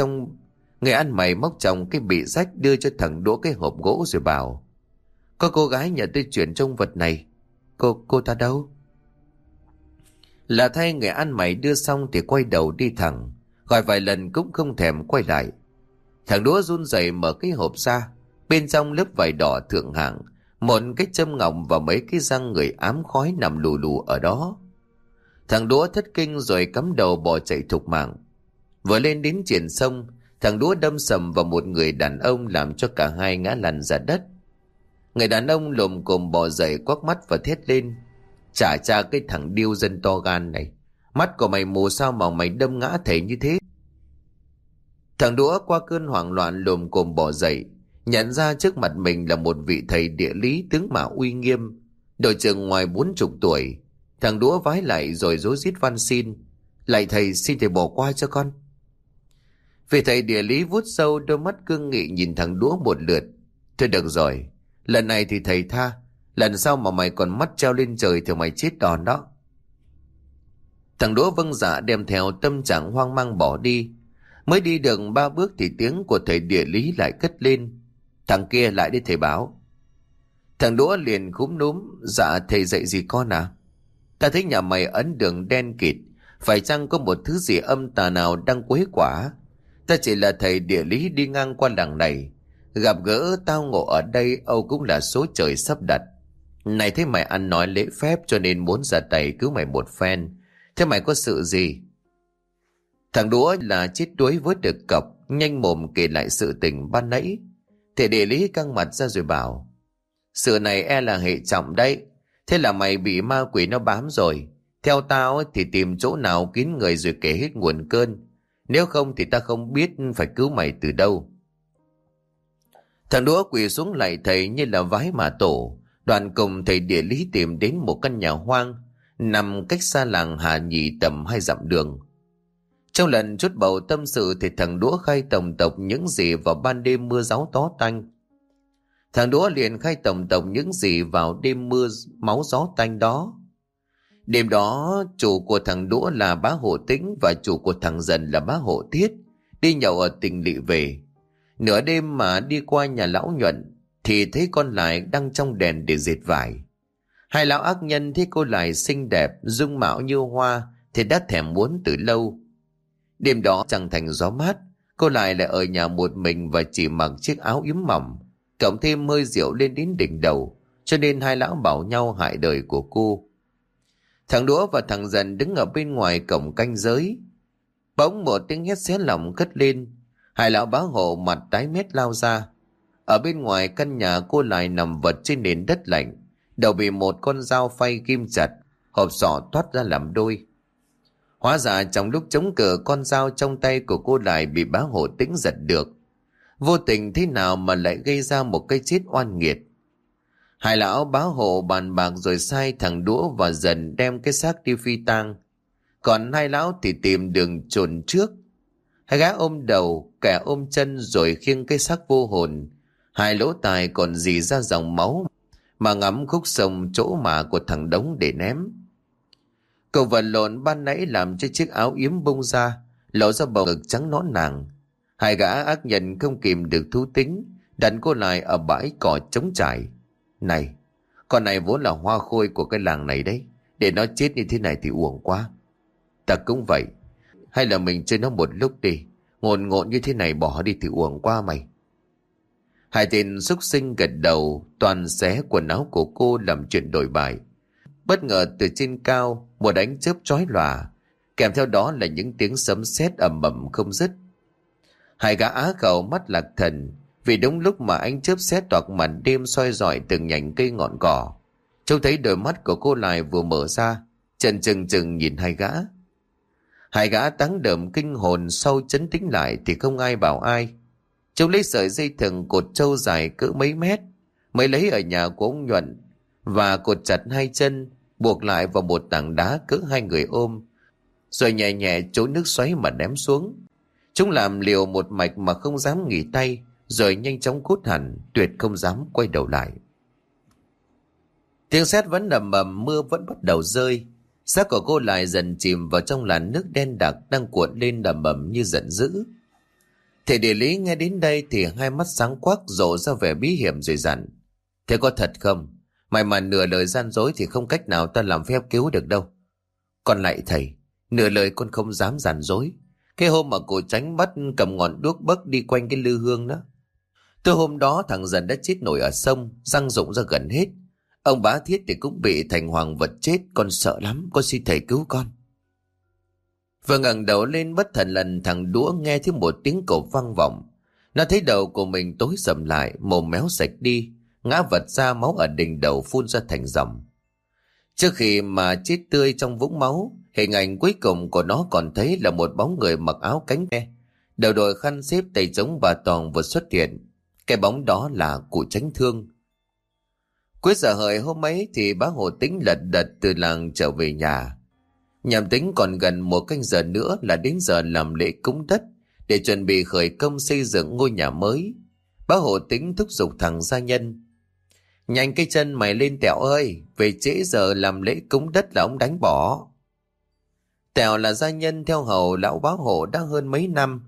móc trong cái bị rách đưa cho thằng Đũa cái hộp gỗ rồi bảo: có cô gái nhờ tôi chuyển trông vật này. Cô ta đâu? Là thay người ăn mày đưa xong thì quay đầu đi thẳng, gọi vài lần cũng không thèm quay lại. Thằng Đũa run rẩy mở cái hộp ra. Bên trong lớp vải đỏ thượng hạng, một cái châm ngọc và mấy cái răng người ám khói nằm lù lù ở đó. Thằng Đũa thất kinh rồi cắm đầu bỏ chạy thục mạng. Vừa lên đến triển sông, thằng Đũa đâm sầm vào một người đàn ông làm cho cả hai ngã lăn ra đất. Người đàn ông lồm cồm bò dậy quắc mắt và thét lên: chả cha cái thằng điêu dân to gan này, mắt của mày mù sao mà mày đâm ngã thầy như thế? Thằng Đũa qua cơn hoảng loạn lồm cồm bò dậy, nhận ra trước mặt mình là một vị thầy địa lý tướng mạo uy nghiêm, đội chừng ngoài 40 tuổi. Thằng Đũa vái lại rồi rối rít van xin: lạy thầy, xin thầy bỏ qua cho con. Vị thầy địa lý vuốt sâu đôi mắt cương nghị nhìn thằng Đũa một lượt: thôi được rồi, lần này thì thầy tha, lần sau mà mày còn mắt treo lên trời thì mày chết đòn đó. Thằng Đũa vâng dạ đem theo tâm trạng hoang mang bỏ đi. Mới đi được 3 bước thì tiếng của thầy địa lý lại cất lên: thằng kia lại đi thầy báo. Thằng Đũa liền cúm núm: dạ thầy dạy gì con à? Ta thấy nhà mày ấn đường đen kịt, phải chăng có một thứ gì âm tà nào đang quấy quả? Ta chỉ là thầy địa lý đi ngang qua làng này, Gặp gỡ tao ngộ ở đây Âu cũng là số trời sắp đặt. Này thế mày ăn nói lễ phép cho nên muốn ra tay cứu mày một phen. Thế mày có sự gì? Thằng đũa là chết đuối với được cọc, nhanh mồm kể lại sự tình ban nãy. Thì địa lý căng mặt ra rồi bảo: sự này e là hệ trọng đấy. Thế là mày bị ma quỷ nó bám rồi. Theo tao thì tìm chỗ nào kín người rồi kể hết nguồn cơn. Nếu không thì ta không biết phải cứu mày từ đâu. Thằng đũa quỳ xuống lạy thầy như là vái mà tổ. Đoàn cùng thầy địa lý tìm đến một căn nhà hoang nằm cách xa làng Hà Nhị tầm 2 dặm đường. Trong lần chốt bầu tâm sự thì thằng đũa khai tổng tộc những gì vào ban đêm mưa gió tó tanh. Thằng đũa liền khai tổng tộc những gì vào đêm mưa máu gió tanh đó. Đêm đó chủ của thằng đũa là bá Hộ Tĩnh và chủ của thằng Dần là bá Hộ Tiết đi nhậu ở tỉnh lỵ về. Nửa đêm mà đi qua nhà lão Nhuận thì thấy con Lại đang trong đèn để dệt vải. Hai lão ác nhân thấy cô Lại xinh đẹp, dung mạo như hoa thì đã thèm muốn từ lâu. Đêm đó chẳng thành gió mát, cô Lại lại ở nhà một mình và chỉ mặc chiếc áo yếm mỏng, cộng thêm hơi rượu lên đến đỉnh đầu, cho nên hai lão bảo nhau hại đời của cô. Thằng đũa và thằng Dần đứng ở bên ngoài cổng canh giới. Bỗng một tiếng hét xé lòng cất lên. Hai lão bá hộ mặt tái mét lao ra. Ở bên ngoài căn nhà cô Lại nằm vật trên nền đất lạnh, đầu bị một con dao phay ghim chặt, hộp sọ toát ra làm đôi. Hóa ra trong lúc chống cự, con dao trong tay của cô Lại bị bá Hộ Tĩnh giật được. Vô tình thế nào mà lại gây ra một cái chết oan nghiệt. Hai lão bá hộ bàn bạc rồi sai thằng đũa và Dần đem cái xác đi phi tang. Còn hai lão thì tìm đường chôn trước. Hai gã ôm đầu, kẻ ôm chân rồi khiêng cái xác vô hồn. Hai lỗ tai còn rỉ ra dòng máu mà ngắm khúc sông chỗ mả của thằng Đống để ném. Cậu vật lộn ban nãy làm cho chiếc áo yếm bung ra, lộ ra bầu ngực trắng nõn nàng. Hai gã ác nhân không kìm được thú tính, đặt cô Lại ở bãi cỏ trống trải. Này, con này vốn là hoa khôi của cái làng này đấy, để nó chết như thế này thì uổng quá. Ta cũng vậy, hay là mình chơi nó một lúc đi, ngộn ngộn như thế này bỏ đi thì uổng quá mày. Hai tên xúc sinh gật đầu, toàn xé quần áo của cô làm chuyện đổi bài. Bất ngờ từ trên cao một ánh chớp chói lòa, kèm theo đó là những tiếng sấm sét ầm ầm không dứt. Hai gã á khẩu mắt lạc thần, vì đúng lúc mà ánh chớp sét toạc màn đêm soi rọi từng nhành cây ngọn cỏ, trông thấy đôi mắt của cô Lại vừa mở ra, trần trừng trừng nhìn hai gã. Hai gã táng đờm kinh hồn, sau chấn tĩnh lại thì không ai bảo ai. Chúng lấy sợi dây thừng cột trâu dài cỡ mấy mét mới lấy ở nhà của ông Nhuận và cột chặt hai chân, buộc lại vào một tảng đá cỡ hai người ôm, rồi nhẹ nhẹ chỗ nước xoáy mà ném xuống. Chúng làm liều một mạch mà không dám nghỉ tay, rồi nhanh chóng cút hẳn, tuyệt không dám quay đầu lại. Tiếng sét vẫn ầm ầm, mưa vẫn bắt đầu rơi. Xác của cô Lại dần chìm vào trong làn nước đen đặc đang cuộn lên ầm ầm như giận dữ. Thầy địa lý nghe đến đây thì hai mắt sáng quắc, rộ ra vẻ bí hiểm rồi dặn: thế có thật không? Mày mà nửa lời gian dối thì không cách nào ta làm phép cứu được đâu. Còn lại thầy, nửa lời con không dám gian dối. Cái hôm mà cô Tránh bắt cầm ngọn đuốc bấc đi quanh cái lư hương đó, từ hôm đó thằng Dần đã chết nổi ở sông, răng rụng ra gần hết. Ông Bá Thiết thì cũng bị thành hoàng vật chết, con sợ lắm, con xin thầy cứu con. Vừa ngẩng đầu lên bất thần lần, thằng đũa nghe thấy một tiếng cổ vang vọng. Nó thấy đầu của mình tối sầm lại, mồm méo sạch đi, ngã vật ra, máu ở đỉnh đầu phun ra thành dòng. Trước khi mà chết tươi trong vũng máu, hình ảnh cuối cùng của nó còn thấy là một bóng người mặc áo cánh ve, đầu đội khăn xếp, tay chống bà toàn vừa xuất hiện. Cái bóng đó là cụ Tránh Thương. Cuối giờ hợi hôm ấy thì bá Hộ Tĩnh lật đật từ làng trở về nhà. Nhằm tính còn gần một canh giờ nữa là đến giờ làm lễ cúng đất để chuẩn bị khởi công xây dựng ngôi nhà mới. Bá Hộ Tĩnh thúc giục thằng gia nhân: nhanh cái chân mày lên Tẹo ơi, về trễ giờ làm lễ cúng đất là ông đánh bỏ. Tẹo là gia nhân theo hầu lão bá Hộ đã hơn mấy năm.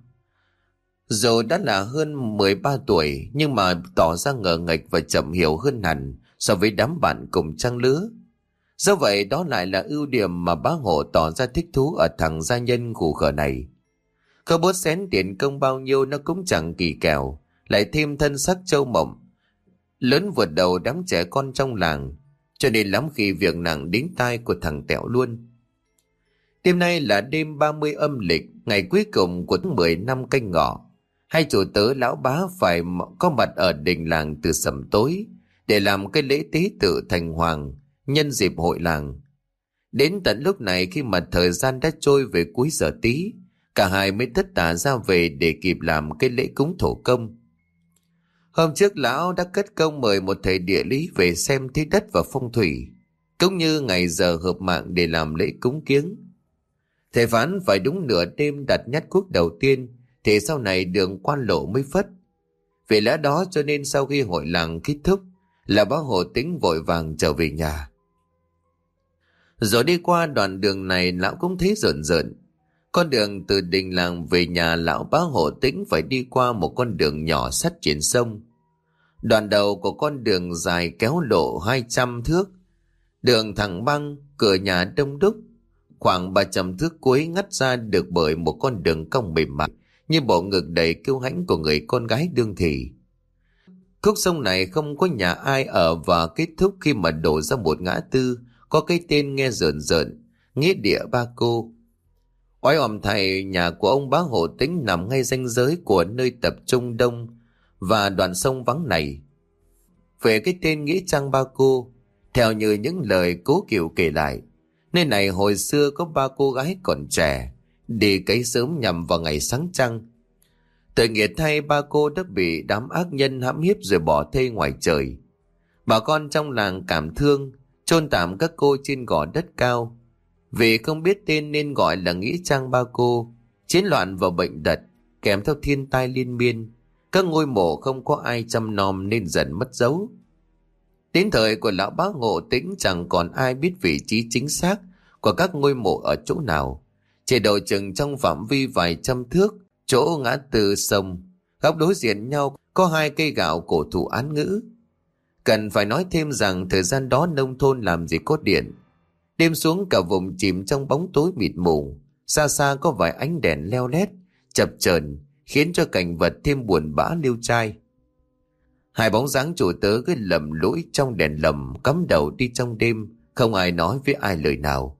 Dù đã là hơn 13 tuổi nhưng mà tỏ ra ngờ nghệch và chậm hiểu hơn hẳn so với đám bạn cùng trang lứa. Do vậy đó lại là ưu điểm mà bá Hộ tỏ ra thích thú ở thằng gia nhân khủ khờ này. Có bớt xén tiền công bao nhiêu nó cũng chẳng kỳ kèo, lại thêm thân sắc trâu mộng, lớn vượt đầu đám trẻ con trong làng, cho nên lắm khi việc nặng đến tai của thằng Tẹo luôn. Đêm nay là đêm 30 âm lịch, ngày cuối cùng của 10 năm Canh Ngọ. Hai chủ tớ lão bá phải có mặt ở đình làng từ sẩm tối để làm cái lễ tế tự thành hoàng nhân dịp hội làng. Đến tận lúc này, khi mà thời gian đã trôi về cuối giờ tí, cả hai mới tất tả ra về để kịp làm cái lễ cúng thổ công. Hôm trước lão đã cất công mời một thầy địa lý về xem thế đất và phong thủy, cũng như ngày giờ hợp mạng để làm lễ cúng kiếng. Thầy phán phải đúng nửa đêm đặt nhát cuốc đầu tiên thì sau này đường quan lộ mới phất. Vì lẽ đó cho nên sau khi hội làng kết thúc là bác Hồ Tĩnh vội vàng trở về nhà. Rồi đi qua đoạn đường này, lão cũng thấy rợn rợn. Con đường từ đình làng về nhà lão bá Hồ Tĩnh phải đi qua một con đường nhỏ sát trên sông. Đoạn đầu của con đường dài kéo lộ 200 thước, đường thẳng băng, cửa nhà đông đúc. Khoảng 300 thước cuối ngắt ra được bởi một con đường cong mềm mại như bộ ngực đầy kiêu hãnh của người con gái đương thị. Khúc sông này không có nhà ai ở và kết thúc khi mà đổ ra một ngã tư có cái tên nghe rợn rợn, nghĩa địa Ba Cô. Oái oăm thầy, nhà của ông bá Hồ Tĩnh nằm ngay ranh giới của nơi tập trung đông và đoạn sông vắng này. Về cái tên nghĩa trang Ba Cô, theo như những lời cố Kiều kể lại, nơi này hồi xưa có 3 cô gái còn trẻ đi cấy sớm nhằm vào ngày sáng trăng. Tội nghiệp thay, 3 cô đã bị đám ác nhân hãm hiếp rồi bỏ thây ngoài trời. Bà con trong làng cảm thương chôn tạm các cô trên gò đất cao. Vì không biết tên nên gọi là nghĩa trang Ba Cô. Chiến loạn và bệnh tật kèm theo thiên tai liên miên, các ngôi mộ không có ai chăm nom nên dần mất dấu. Đến thời của lão bá Hồ Tĩnh chẳng còn ai biết vị trí chính xác của các ngôi mộ ở chỗ nào. Chỉ đầu chừng trong phạm vi vài trăm thước, chỗ ngã tư sông, góc đối diện nhau có 2 cây gạo cổ thụ án ngữ. Cần phải nói thêm rằng thời gian đó nông thôn làm gì có điện. Đêm xuống cả vùng chìm trong bóng tối mịt mù, xa xa có vài ánh đèn leo lét, chập chờn khiến cho cảnh vật thêm buồn bã liêu trai. 2 bóng dáng chủ tớ cứ lầm lũi trong đèn lầm cắm đầu đi trong đêm, không ai nói với ai lời nào.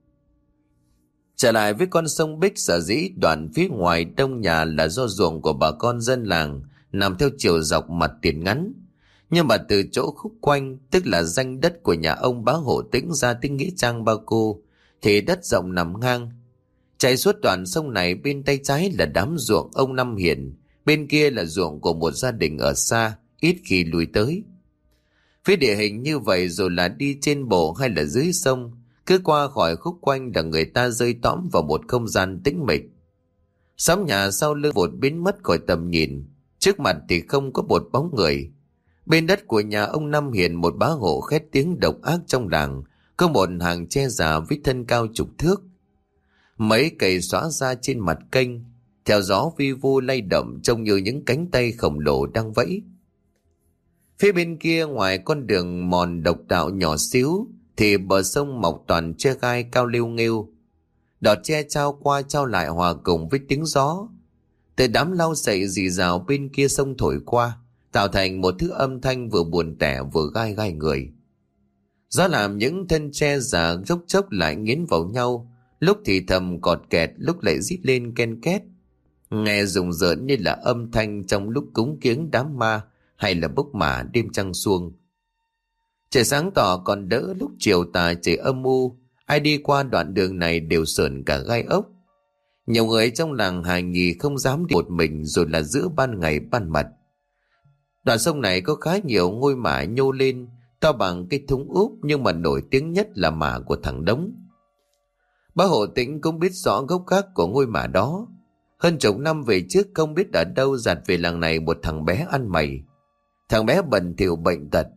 Trở lại với con sông Bích, sở dĩ đoạn phía ngoài đông nhà là do ruộng của bà con dân làng nằm theo chiều dọc mặt tiền ngắn. Nhưng mà từ chỗ khúc quanh, tức là danh đất của nhà ông bá Hồ Tĩnh ra tới nghĩa trang Ba Cô, thì đất rộng nằm ngang. Chạy suốt đoạn sông này, bên tay trái là đám ruộng ông Năm Hiền, bên kia là ruộng của một gia đình ở xa, ít khi lui tới. Phía địa hình như vậy rồi là đi trên bộ hay là dưới sông, cứ qua khỏi khúc quanh là người ta rơi tõm vào một không gian tĩnh mịch. Xóm nhà sau lưng vụt biến mất khỏi tầm nhìn, trước mặt thì không có một bóng người. Bên đất của nhà ông Năm Hiền, một bá hộ khét tiếng độc ác trong làng, có một hàng tre già với thân cao chục thước. Mấy cây xõa ra trên mặt kênh, theo gió vi vu lay động trông như những cánh tay khổng lồ đang vẫy. Phía bên kia, ngoài con đường mòn độc đạo nhỏ xíu, thì bờ sông mọc toàn tre gai cao lêu nghêu. Đọt tre trao qua trao lại hòa cùng với tiếng gió. Từ đám lau sậy rì rào bên kia sông thổi qua, tạo thành một thứ âm thanh vừa buồn tẻ vừa gai gai người. Gió làm những thân tre già dốc chốc lại nghiến vào nhau, lúc thì thầm cọt kẹt, lúc lại rít lên ken két, nghe rùng rợn như là âm thanh trong lúc cúng kiếng đám ma hay là bốc mả đêm trăng xuông. Trời sáng tỏ còn đỡ, lúc chiều tà trời âm u, ai đi qua đoạn đường này đều sởn cả gai ốc. Nhiều người trong làng hài nhì không dám đi một mình rồi là giữa ban ngày ban mặt. Đoạn sông này có khá nhiều ngôi mả nhô lên, to bằng cái thúng úp, nhưng mà nổi tiếng nhất là mả của thằng Đống. Bá Hồ Tĩnh cũng biết rõ gốc gác của ngôi mả đó. Hơn chục năm về trước, không biết ở đâu dạt về làng này một thằng bé ăn mày. Thằng bé bần thỉu bệnh tật,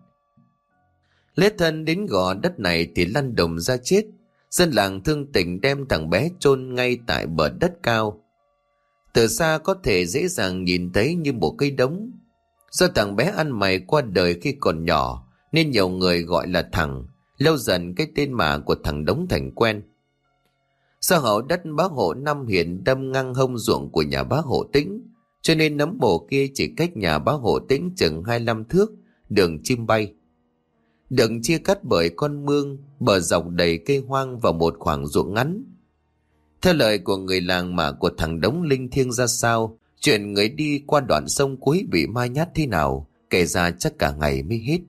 lết thân đến gò đất này thì lăn đùng ra chết. Dân làng thương tình đem thằng bé chôn ngay tại bờ đất cao. Từ xa có thể dễ dàng nhìn thấy như một cây đống. Do thằng bé ăn mày qua đời khi còn nhỏ nên nhiều người gọi là Thằng. Lâu dần cái tên mả của thằng Đống thành quen. Sau hậu đất bá hộ Năm Hiền đâm ngang hông ruộng của nhà bá Hộ Tĩnh, cho nên nấm mồ kia chỉ cách nhà bác Hộ Tĩnh chừng 25 thước, đường chim bay. Đường chia cắt bởi con mương, bờ dọc đầy cây hoang và một khoảng ruộng ngắn. Theo lời của người làng mà của thằng Đống linh thiêng ra sao, chuyện người đi qua đoạn sông cuối bị ma nhát thế nào, kể ra chắc cả ngày mới hết.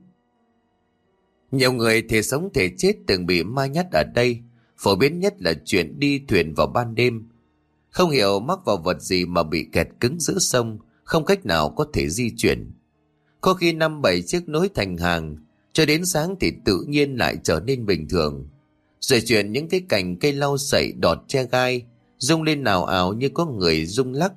Nhiều người thể sống thể chết từng bị ma nhát ở đây, phổ biến nhất là chuyện đi thuyền vào ban đêm. Không hiểu mắc vào vật gì mà bị kẹt cứng giữa sông, không cách nào có thể di chuyển. Có khi 5-7 chiếc nối thành hàng, cho đến sáng thì tự nhiên lại trở nên bình thường. Rồi chuyện những cái cành cây lau sậy đọt che gai, rung lên nào ảo như có người rung lắc.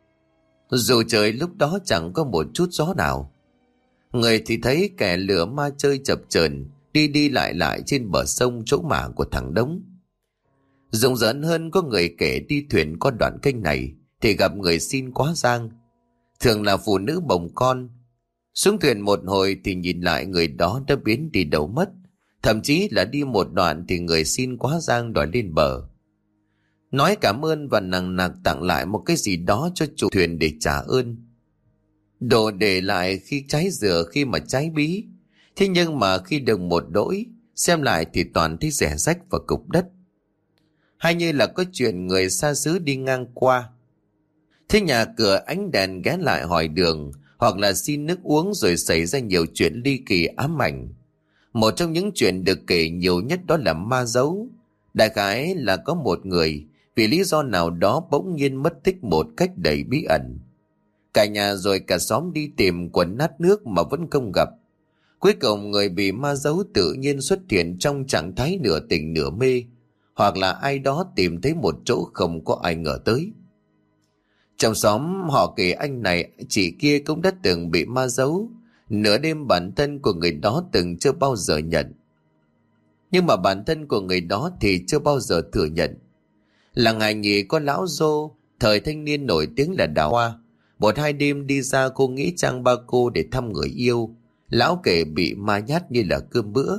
Dù trời lúc đó chẳng có một chút gió nào. Người thì thấy kẻ lửa ma chơi chập chờn đi đi lại lại trên bờ sông chỗ mả của thằng Đống. Rùng rợn hơn có người kể đi thuyền qua đoạn kênh này thì gặp người xin quá giang, thường là phụ nữ bồng con. Xuống thuyền một hồi thì nhìn lại người đó đã biến đi đâu mất, thậm chí là đi một đoạn thì người xin quá giang đòi lên bờ, nói cảm ơn và nằng nặc tặng lại một cái gì đó cho chủ thuyền để trả ơn. Đồ để lại khi cháy dừa khi mà cháy bí, thế nhưng mà khi được một đỗi, xem lại thì toàn thấy rẻ rách và cục đất. Hay như là có chuyện người xa xứ đi ngang qua, thế nhà cửa ánh đèn ghé lại hỏi đường, hoặc là xin nước uống, rồi xảy ra nhiều chuyện ly kỳ ám ảnh. Một trong những chuyện được kể nhiều nhất đó là ma giấu. Đại khái là có một người vì lý do nào đó bỗng nhiên mất tích một cách đầy bí ẩn. Cả nhà rồi cả xóm đi tìm quần nát nước mà vẫn không gặp. Cuối cùng người bị ma giấu tự nhiên xuất hiện trong trạng thái nửa tỉnh nửa mê, hoặc là ai đó tìm thấy một chỗ không có ai ngờ tới. Trong xóm họ kể anh này chị kia cũng đã từng bị ma giấu. Nửa đêm bản thân của người đó từng chưa bao giờ nhận. Nhưng mà bản thân của người đó thì chưa bao giờ thừa nhận. Làng Hải Nhì có lão Dô, thời thanh niên nổi tiếng là Đào Hoa. 1-2 đêm đi ra cô nghĩa trang ba cô để thăm người yêu. Lão kể bị ma nhát như là cơm bữa.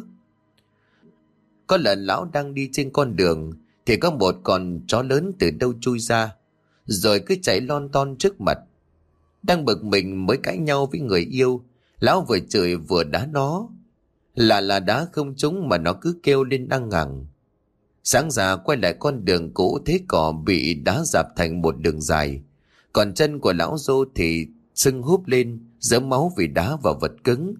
Có lần lão đang đi trên con đường thì có một con chó lớn từ đâu chui ra, rồi cứ chạy lon ton trước mặt. Đang bực mình mới cãi nhau với người yêu, lão vừa chửi vừa đá nó. Là đá không trúng mà nó cứ kêu lên ăn ngẳng. Sáng ra quay lại con đường cũ thấy cỏ bị đá dạp thành một đường dài, còn chân của lão Dô thì sưng húp lên, dớm máu vì đá vào vật cứng.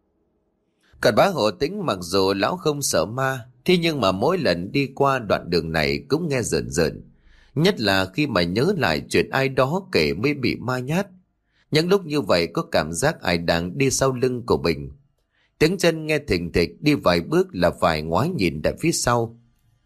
Còn bá Hộ Tĩnh mặc dù lão không sợ ma, thế nhưng mà mỗi lần đi qua đoạn đường này cũng nghe rợn rợn. Nhất là khi mà nhớ lại chuyện ai đó kể mới bị ma nhát. Những lúc như vậy có cảm giác ai đang đi sau lưng của mình. Tiếng chân nghe thình thịch, đi vài bước là phải ngoái nhìn lại phía sau.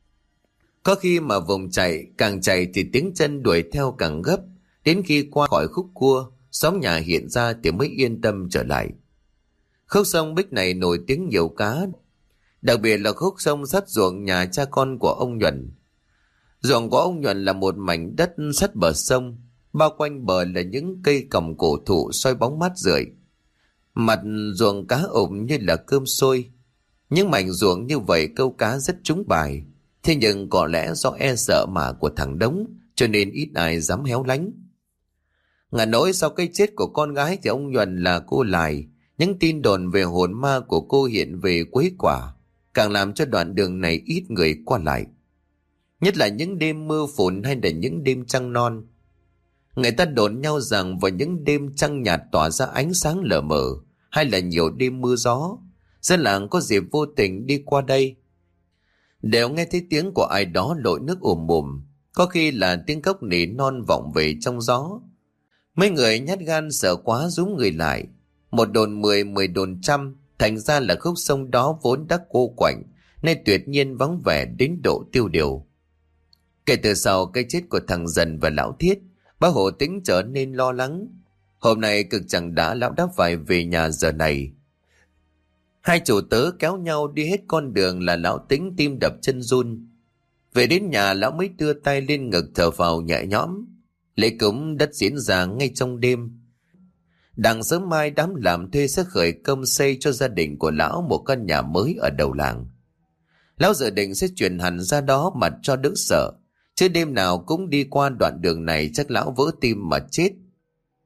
Có khi mà vùng chạy, càng chạy thì tiếng chân đuổi theo càng gấp. Đến khi qua khỏi khúc cua, xóm nhà hiện ra thì mới yên tâm trở lại. Khúc sông Bích này nổi tiếng nhiều cá, đặc biệt là khúc sông sát ruộng nhà cha con của ông Nhuận. Ruộng của ông Nhuận là một mảnh đất sát bờ sông, bao quanh bờ là những cây còng cổ thụ soi bóng mát rượi. Mặt ruộng cá ủng như là cơm sôi. Những mảnh ruộng như vậy câu cá rất trúng bài. Thế nhưng có lẽ do e sợ mà của thằng Đống, cho nên ít ai dám héo lánh. Ngả nỗi sau cái chết của con gái thì ông Nhuận là cô Lài. Những tin đồn về hồn ma của cô hiện về quấy quả, càng làm cho đoạn đường này ít người qua lại. Nhất là những đêm mưa phùn hay là những đêm trăng non. Người ta đồn nhau rằng vào những đêm trăng nhạt tỏa ra ánh sáng lờ mờ, hay là nhiều đêm mưa gió, dân làng có dịp vô tình đi qua đây, đều nghe thấy tiếng của ai đó lội nước ùm ùm, có khi là tiếng cốc nỉ non vọng về trong gió. Mấy người nhát gan sợ quá rúm người lại. Một đồn 10, 10 đồn trăm, thành ra là khúc sông đó vốn đã cô quạnh, nay tuyệt nhiên vắng vẻ đến độ tiêu điều. Kể từ sau cái chết của thằng Dần và lão Thiết, bác Hộ Tĩnh trở nên lo lắng. Hôm nay cực chẳng đã lão đã phải về nhà giờ này. Hai chủ tớ kéo nhau đi hết con đường là lão Tĩnh tim đập chân run. Về đến nhà lão mới đưa tay lên ngực thở phào nhẹ nhõm. Lễ cúng đất diễn ra ngay trong đêm. Đằng sớm mai đám làm thuê sẽ khởi công xây cho gia đình của lão một căn nhà mới ở đầu làng. Lão dự định sẽ chuyển hẳn ra đó mà cho đỡ sợ, chứ đêm nào cũng đi qua đoạn đường này chắc lão vỡ tim mà chết.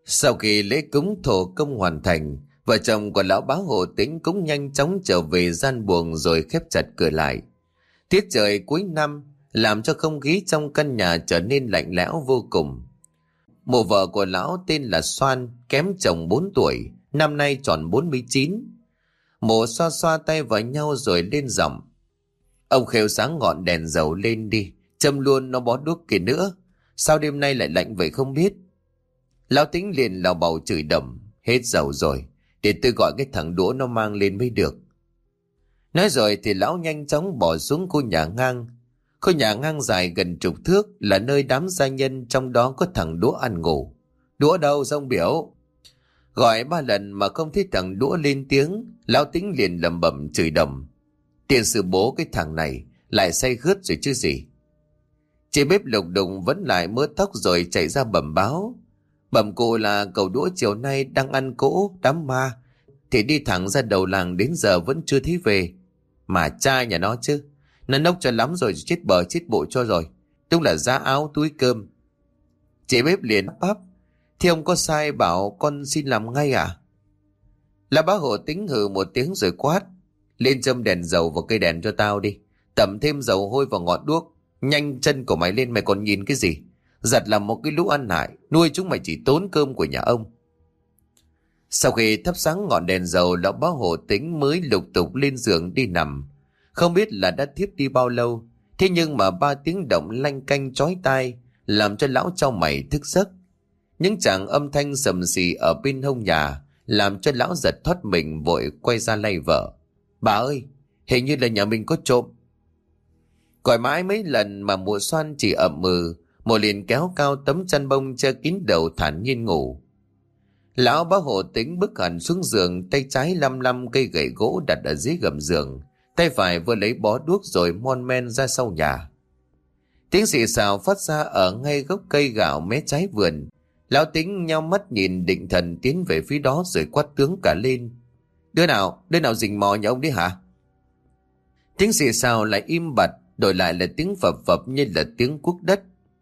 Sau khi lễ cúng thổ công hoàn thành, vợ chồng của lão bá Hộ Tĩnh cũng nhanh chóng trở về gian buồng rồi khép chặt cửa lại. Tiết trời cuối năm làm cho không khí trong căn nhà trở nên lạnh lẽo vô cùng. Mộ vợ của lão tên là Xoan, kém chồng 4 tuổi, năm nay tròn 49. Mộ xoa xoa tay vào nhau rồi lên giọng: "Ông khều sáng ngọn đèn dầu lên đi, châm luôn nó bó đuốc kìa nữa. Sao đêm nay lại lạnh vậy không biết?" Lão Tính liền lào bầu chửi đầm: "Hết dầu rồi, để tôi gọi cái thằng đũa nó mang lên mới được." Nói rồi thì lão nhanh chóng bỏ xuống khu nhà ngang. Khu nhà ngang dài gần chục thước là nơi đám gia nhân, trong đó có thằng đũa ăn ngủ. "Đũa đâu xong biểu?" Gọi 3 lần mà không thấy thằng đũa lên tiếng. Lão Tính liền lẩm bẩm chửi đầm: "Tiền sư bố cái thằng này lại say khướt rồi chứ gì." Chị bếp lục đùng vẫn lại mớ tóc rồi chạy ra bẩm báo: "Bẩm cụ là cậu đũa chiều nay đang ăn cỗ đám ma, thì đi thẳng ra đầu làng đến giờ vẫn chưa thấy về. Mà cha nhà nó chứ, nó nốc cho lắm rồi, chết bờ chết bộ cho rồi. Đúng là giá áo túi cơm." Chị bếp liền bắp: "Thì ông có sai bảo con xin làm ngay à?" Là bá Hộ Tính hừ một tiếng rồi quát: "Lên châm đèn dầu vào cây đèn cho tao đi, tẩm thêm dầu hôi vào ngọn đuốc. Nhanh chân của mày lên, mày còn nhìn cái gì? Giật làm một cái lũ ăn hại, nuôi chúng mày chỉ tốn cơm của nhà ông." Sau khi thắp sáng ngọn đèn dầu, lão bá Hộ Tính mới lục tục lên giường đi nằm. Không biết là đã thiếp đi bao lâu, thế nhưng mà 3 tiếng động lanh canh chói tai làm cho lão chau mày thức giấc. Những tràng âm thanh sầm xì ở bên hông nhà làm cho lão giật thoát mình, vội quay ra lay vợ: "Bà ơi, hình như là nhà mình có trộm." Gọi mãi mấy lần mà mụ Xoan chỉ ậm ừ. Mụ liền kéo cao tấm chăn bông che kín đầu thản nhiên ngủ. Lão bá Hộ Tính bước hẳn xuống giường, tay trái lăm lăm cây gậy gỗ đặt ở dưới gầm giường, tay phải vừa lấy bó đuốc rồi mon men ra sau nhà. Tiếng xì xào phát ra ở ngay gốc cây gạo mé trái vườn. Lão Tính nheo mắt nhìn định thần tiến về phía đó rồi quát tướng cả lên: Đứa nào rình mò nhà ông đấy hả?" Tiếng xì xào lại im bặt, đổi lại là tiếng phập phập như là tiếng cuốc đất.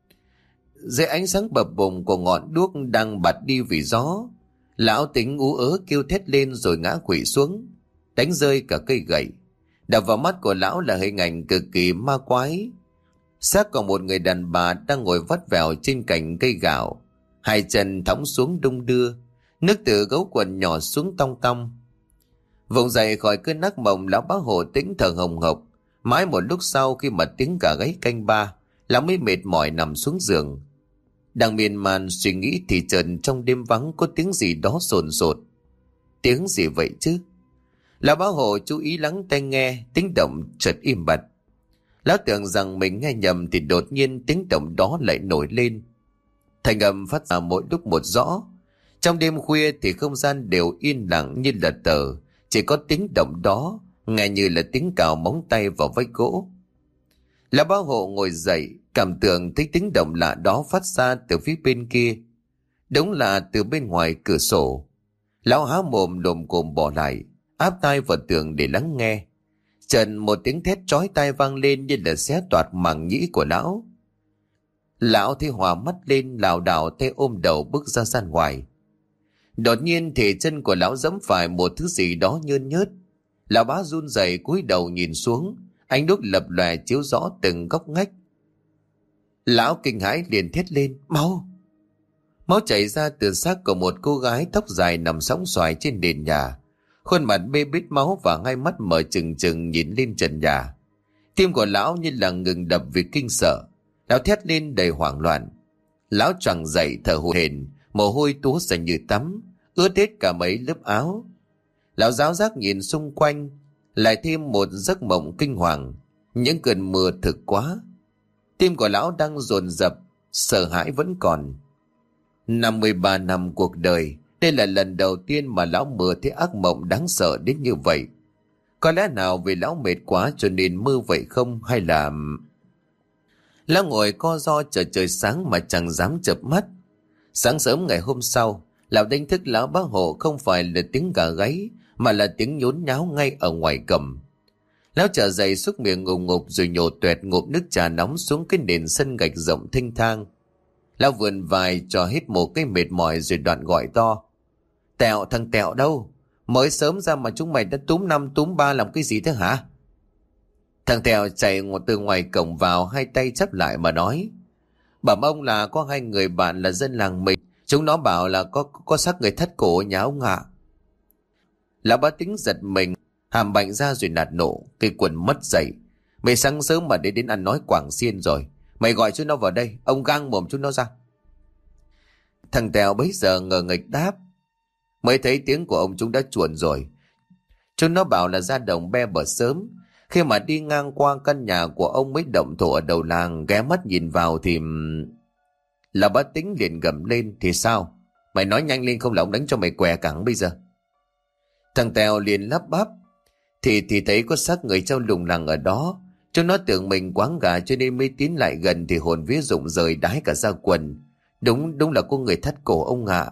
Dưới ánh sáng bập bùng của ngọn đuốc đang bật đi vì gió, lão Tính ú ớ kêu thét lên rồi ngã quỵ xuống, đánh rơi cả cây gậy. Đập vào mắt của lão là hình ảnh cực kỳ ma quái. Xác của một người đàn bà đang ngồi vắt vẻo trên cành cây gạo, hai chân thõng xuống đung đưa, nước từ gấu quần nhỏ xuống tong tong. Vùng dậy khỏi cơn ác mộng, lão bá Hộ Tĩnh thở hồng hộc. Mãi một lúc sau, khi mà tiếng cả gáy canh ba, lão mới mệt mỏi nằm xuống giường. Đang miên man suy nghĩ thì chợt trong đêm vắng có tiếng gì đó sồn sột. Tiếng gì vậy chứ? Lão bá Hộ chú ý lắng tai nghe, tiếng động chợt im bặt. Lão tưởng rằng mình nghe nhầm thì đột nhiên tiếng động đó lại nổi lên. Thành âm phát ra mỗi lúc một rõ. Trong đêm khuya thì không gian đều yên lặng như là tờ, chỉ có tiếng động đó nghe như là tiếng cào móng tay vào vách gỗ. Lão bá Hộ ngồi dậy, cảm tưởng thấy tiếng động lạ đó phát ra từ phía bên kia. Đúng là từ bên ngoài cửa sổ. Lão há mồm lồm cồm bỏ lại, áp tai vào tường để lắng nghe. Chợt một tiếng thét chói tai vang lên như là xé toạc màng nhĩ của lão. Lão thấy hòa mắt lên, lảo đảo tay ôm đầu bước ra gian ngoài. Đột nhiên thì chân của lão giẫm phải một thứ gì đó nhơn nhớt. Lão bá run rẩy cúi đầu nhìn xuống, ánh đuốc lập lòe chiếu rõ từng góc ngách. Lão kinh hãi liền thét lên: Máu! Máu chảy ra từ xác của một cô gái tóc dài nằm sõng soài trên nền nhà, khuôn mặt bê bết máu và hai mắt mở trừng trừng nhìn lên trần nhà. Tim của lão như là ngừng đập vì kinh sợ. Lão thét lên đầy hoảng loạn. Lão choàng dậy thở hổn hển, mồ hôi túa ra như tắm, ướt hết cả mấy lớp áo. Lão giáo giác nhìn xung quanh, lại thêm một giấc mộng kinh hoàng. Những cơn mưa thực quá. Tim của lão đang dồn dập, sợ hãi vẫn còn. 53 năm cuộc đời, đây là lần đầu tiên mà lão mơ thấy ác mộng đáng sợ đến như vậy. Có lẽ nào vì lão mệt quá cho nên mơ vậy không, hay là... Lão ngồi co ro chờ trời sáng mà chẳng dám chợp mắt. Sáng sớm ngày hôm sau, lão đánh thức lão bá Hộ không phải là tiếng gà gáy, mà là tiếng nhốn nháo ngay ở ngoài cầm. Lão trở dậy xúc miệng ngụp ngụp rồi nhổ toẹt ngụp nước trà nóng xuống cái nền sân gạch rộng thênh thang. Lão vườn vai cho hít một cái mệt mỏi rồi đoạn gọi to: Tẹo, thằng Tẹo đâu? Mới sớm ra mà chúng mày đã túm năm túm ba làm cái gì thế hả? Thằng Tẹo chạy từ ngoài cổng vào, hai tay chắp lại mà nói: Bẩm ông là có hai người bạn là dân làng mình, chúng nó bảo là có xác người thắt cổ ở nhà ông ạ. Lão Bá Tính giật mình, hàm bạnh ra rồi nạt nộ, cái quần mất dậy: Mày sáng sớm mà đến ăn nói quảng xiên rồi, mày gọi chúng nó vào đây, ông gang mồm chúng nó ra. Thằng Tèo bấy giờ ngờ nghịch đáp: Mới thấy tiếng của ông chúng đã chuồn rồi. Chúng nó bảo là ra đồng be bờ sớm, khi mà đi ngang qua căn nhà của ông mới động thổ ở đầu làng, ghé mắt nhìn vào thì... Lão Bá Tính liền gầm lên: Thì sao? Mày nói nhanh lên không là ông đánh cho mày què cẳng bây giờ. Thằng Tèo liền lắp bắp: Thì thấy có xác người treo lủng lẳng ở đó. Chúng nó tưởng mình quáng gà cho nên mới tiến lại gần thì hồn vía rụng rời đái cả ra quần. Đúng là có người thắt cổ ông ạ.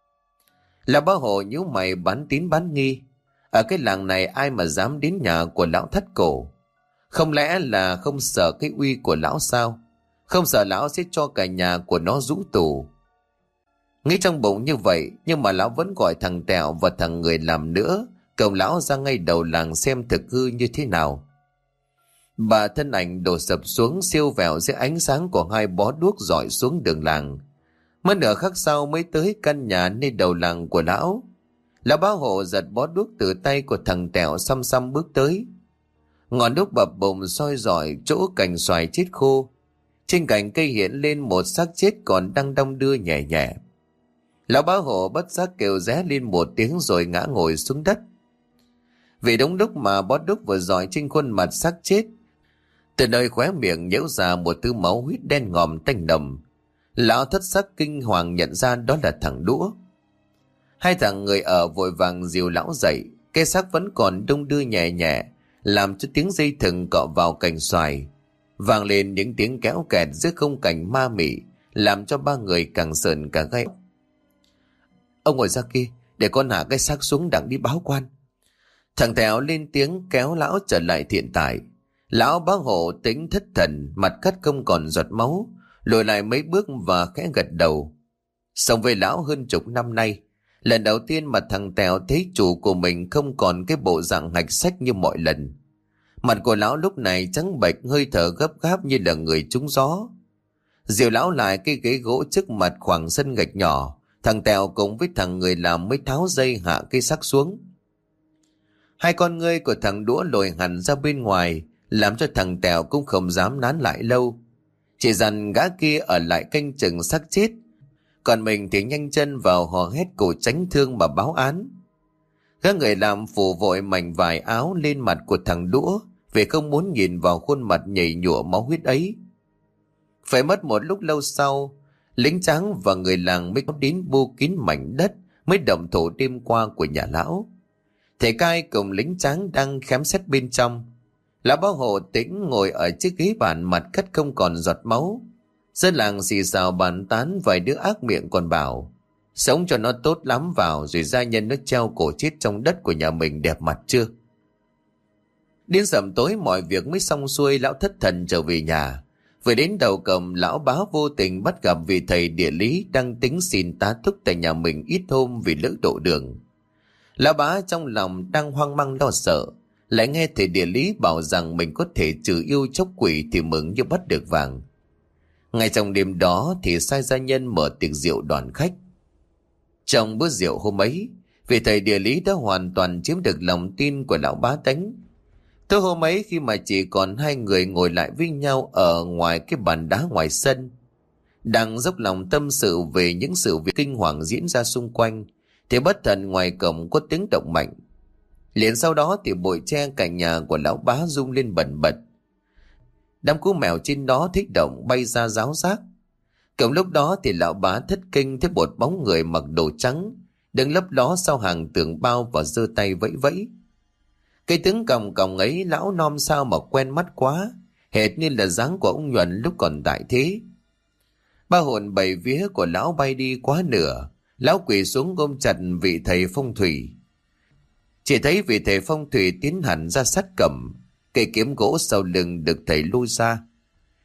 Lão Bá Hộ nhíu mày bán tín bán nghi. Ở cái làng này ai mà dám đến nhà của lão thắt cổ? Không lẽ là không sợ cái uy của lão sao? Không sợ lão sẽ cho cả nhà của nó rũ tù? Nghĩ trong bụng như vậy, nhưng mà lão vẫn gọi thằng Tẹo và thằng người làm nữa, cầu lão ra ngay đầu làng xem thực hư như thế nào. Bà thân ảnh đổ sập xuống siêu vẹo dưới ánh sáng của hai bó đuốc rọi xuống đường làng. Mất nửa khắc sau mới tới căn nhà nơi đầu làng của lão. Lão Bá Hộ giật bó đuốc từ tay của thằng Tẹo, xăm xăm bước tới. Ngọn đuốc bập bùng soi rọi chỗ cành xoài chết khô. Trên cành cây hiện lên một xác chết còn đang đong đưa nhẹ nhẹ. Lão Bá Hộ bất giác kêu ré lên một tiếng rồi ngã ngồi xuống đất. Vì đúng lúc mà bó đuốc vừa rọi trên khuôn mặt xác chết, từ nơi khóe miệng nhễu ra một thứ máu huyết đen ngòm tanh nồng. Lão thất sắc kinh hoàng nhận ra đó là thằng Đũa. Hai thằng người ở vội vàng dìu lão dậy. Cái xác vẫn còn đung đưa nhẹ nhẹ, làm cho tiếng dây thừng cọ vào cành xoài vang lên những tiếng kéo kẹt giữa không cảnh ma mị, làm cho ba người càng sờn cả gai ốc. Ông ngồi ra kia để con hạ cái xác xuống đặng đi báo quan. Thằng Tèo lên tiếng kéo lão trở lại hiện tại. Lão Bá Hộ tính thất thần, mặt cắt không còn giọt máu, lùi lại mấy bước và khẽ gật đầu. Sống với lão hơn chục năm nay, lần đầu tiên mà thằng Tèo thấy chủ của mình không còn cái bộ dạng hạch sách như mọi lần. Mặt của lão lúc này trắng bệch, hơi thở gấp gáp như là người trúng gió. Dìu lão lại cái ghế gỗ trước mặt khoảng sân gạch nhỏ, thằng Tèo cùng với thằng người làm mới tháo dây hạ cây xác xuống. Hai con ngươi của thằng Đũa lồi hẳn ra bên ngoài, làm cho thằng Tèo cũng không dám nán lại lâu. Chỉ dặn gã kia ở lại canh chừng xác chết, còn mình thì nhanh chân vào hò hét cổ tránh thương mà báo án. Các người làm phủ vội mảnh vải áo lên mặt của thằng Đũa, vì không muốn nhìn vào khuôn mặt nhầy nhụa máu huyết ấy. Phải mất một lúc lâu sau, lính tráng và người làng mới có đến bu kín mảnh đất mới động thổ đêm qua của nhà lão. Thầy cai cùng lính tráng đang khám xét bên trong. Lão Bá Hộ tĩnh ngồi ở chiếc ghế bàn, mặt cắt không còn giọt máu. Dân làng xì xào bàn tán, vài đứa ác miệng còn bảo: Sống cho nó tốt lắm vào, rồi gia nhân nó treo cổ chết trong đất của nhà mình đẹp mặt chưa. Đến sầm tối mọi việc mới xong xuôi, lão thất thần trở về nhà. Vừa đến đầu cổng, lão Bá vô tình bắt gặp vị thầy địa lý đang tính xin tá túc tại nhà mình ít hôm vì lỡ độ đường. Lão Bá trong lòng đang hoang mang lo sợ, lại nghe thầy địa lý bảo rằng mình có thể trừ yêu chốc quỷ thì mừng như bắt được vàng. Ngay trong đêm đó thì sai gia nhân mở tiệc rượu đoàn khách. Trong bữa rượu hôm ấy, vị thầy địa lý đã hoàn toàn chiếm được lòng tin của lão Bá Tánh. Tối hôm ấy, khi mà chỉ còn hai người ngồi lại với nhau ở ngoài cái bàn đá ngoài sân, đang dốc lòng tâm sự về những sự việc kinh hoàng diễn ra xung quanh, thì bất thần ngoài cổng có tiếng động mạnh. Liền sau đó thì bụi tre cạnh nhà của lão Bá rung lên bần bật. Đám cú mèo trên đó thích động bay ra ráo rác. Cùng lúc đó thì lão Bá thất kinh thấy một bóng người mặc đồ trắng đứng lấp ló sau hàng tường bao và giơ tay vẫy vẫy. Cái tướng còng còng ấy lão nom sao mà quen mắt quá, hệt như là dáng của ông Nhuần lúc còn tại thế. Ba hồn bảy vía của lão bay đi quá nửa, lão quỳ xuống ôm chặt vị thầy phong thủy. Chỉ thấy vị thầy phong thủy tiến hẳn ra sát cẩm, cây kiếm gỗ sau lưng được thầy lui ra.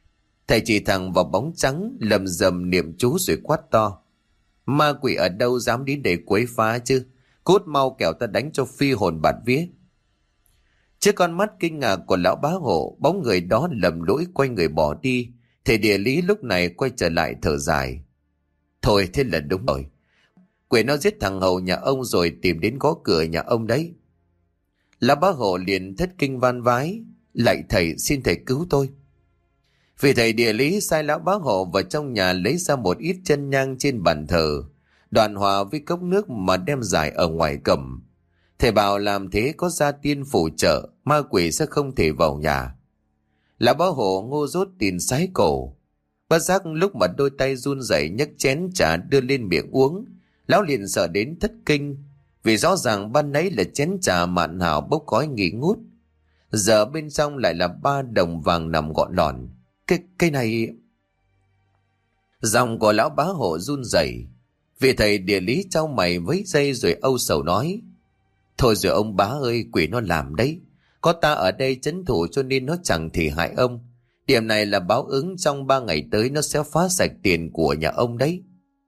Thầy chỉ thẳng vào bóng trắng, lầm rầm niệm chú rồi quát to: Ma quỷ ở đâu dám đến để quấy phá chứ? Cút mau kẻo ta đánh cho phi hồn bạt vía. Trước con mắt kinh ngạc của lão bá hộ, bóng người đó lầm lũi quay người bỏ đi. Thầy địa lý lúc này quay trở lại thở dài: Thôi thế là đúng rồi. Quỷ nó giết thằng hầu nhà ông rồi tìm đến gõ cửa nhà ông đấy. Lão bá hộ liền thất kinh van vái: Lạy thầy, xin thầy cứu tôi. Vì thầy địa lý sai lão bá hộ vào trong nhà lấy ra một ít chân nhang trên bàn thờ, đoạn hòa với cốc nước mà đem giải ở ngoài cổng. Thầy bảo làm thế có gia tiên phù trợ, ma quỷ sẽ không thể vào nhà. Lão bá hộ ngô rốt tiền sái cổ. Bất giác lúc mà đôi tay run rẩy nhấc chén trà đưa lên miệng uống, lão liền sợ đến thất kinh, vì rõ ràng ban nãy là chén trà mạn hảo bốc khói nghi ngút, giờ bên trong lại là 3 đồng vàng nằm gọn lòn. Cái này... Giọng của lão bá hộ run rẩy. Vì thầy địa lý trao mày với dây rồi âu sầu nói: Thôi rồi ông bá ơi, quỷ nó làm đấy. Có ta ở đây trấn thủ cho nên nó chẳng thì hại ông. Điểm này là báo ứng, trong 3 ngày tới nó sẽ phá sạch tiền của nhà ông đấy.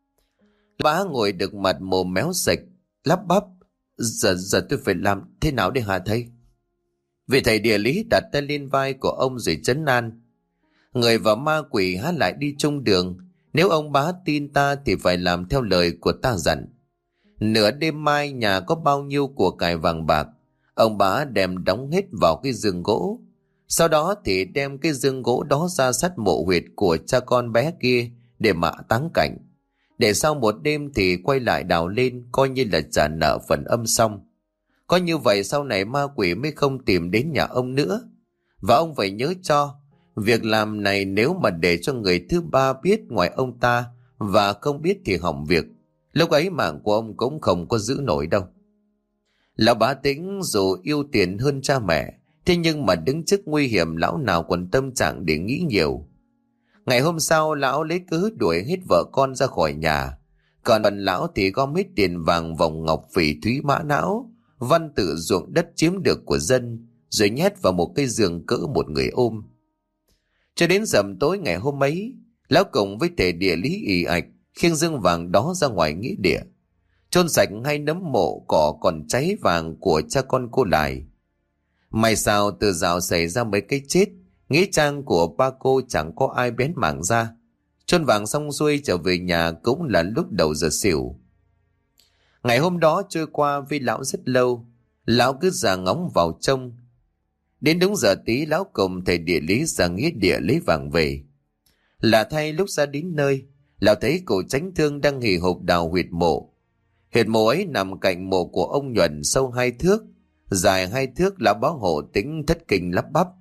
Bá ngồi được mặt mồm méo sạch, lắp bắp: Giờ tôi phải làm thế nào để hả thầy? Vị thầy địa lý đặt tay lên vai của ông rồi trấn an: Người và ma quỷ há lại đi chung đường. Nếu ông bá tin ta thì phải làm theo lời của ta dặn. Nửa đêm mai nhà có bao nhiêu của cải vàng bạc, ông bá đem đóng hết vào cái giường gỗ. Sau đó thì đem cái giường gỗ đó ra sát mộ huyệt của cha con bé kia để mà táng cảnh. Để sau một đêm thì quay lại đào lên, coi như là trả nợ phần âm xong. Có như vậy sau này ma quỷ mới không tìm đến nhà ông nữa. Và ông phải nhớ cho, việc làm này nếu mà để cho người thứ ba biết ngoài ông ta và không biết thì hỏng việc. Lúc ấy mạng của ông cũng không có giữ nổi đâu. Lão bá Tĩnh dù yêu tiền hơn cha mẹ, thế nhưng mà đứng trước nguy hiểm lão nào còn tâm trạng để nghĩ nhiều. Ngày hôm sau lão lấy cớ đuổi hết vợ con ra khỏi nhà. Còn lão thì gom hết tiền vàng vòng ngọc phỉ thúy mã não, văn tự ruộng đất chiếm được của dân, rồi nhét vào một cây giường cỡ một người ôm. Cho đến rằm tối ngày hôm ấy, lão cùng với thầy địa lý ì ạch khiêng dương vàng đó ra ngoài nghĩa địa, chôn sạch hai nấm mộ cỏ còn cháy vàng của cha con cô Lại. May sao từ dạo xảy ra mấy cái chết, nghĩa trang của ba cô chẳng có ai bén mảng ra. Chôn vàng xong xuôi trở về nhà cũng là lúc đầu giờ xỉu. Ngày hôm đó trôi qua với lão rất lâu, lão cứ ra ngóng vào trông. Đến đúng giờ tí lão cùng thầy địa lý ra nghĩa địa lấy vàng về. Lạ thay lúc ra đến nơi, lão thấy cụ Chánh Thương đang hì hục đào huyệt mộ. Huyệt mộ ấy nằm cạnh mộ của ông Nhuần, sâu 2 thước, dài 2 thước. Lão bá hộ Tĩnh thất kinh lắp bắp: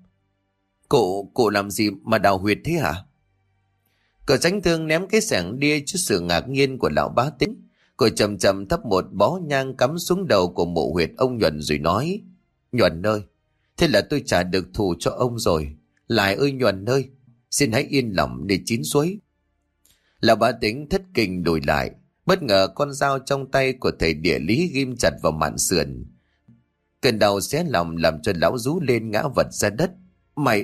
Cụ làm gì mà đào huyệt thế hả? Cụ Chánh Thương ném cái xẻng đi trước sự ngạc nhiên của lão bá Tĩnh. Cô chậm chậm thắp một bó nhang cắm xuống đầu của mộ huyệt ông Nhuần rồi nói: Nhuần ơi, thế là tôi trả được thù cho ông rồi. Lại ơi Nhuần ơi, xin hãy yên lòng để chín suối. Lão bá Tĩnh thất kinh lùi lại, bất ngờ con dao trong tay của thầy địa lý ghim chặt vào mạn sườn. Cơn đau xé lòng làm cho lão rú lên ngã vật ra đất. Mày...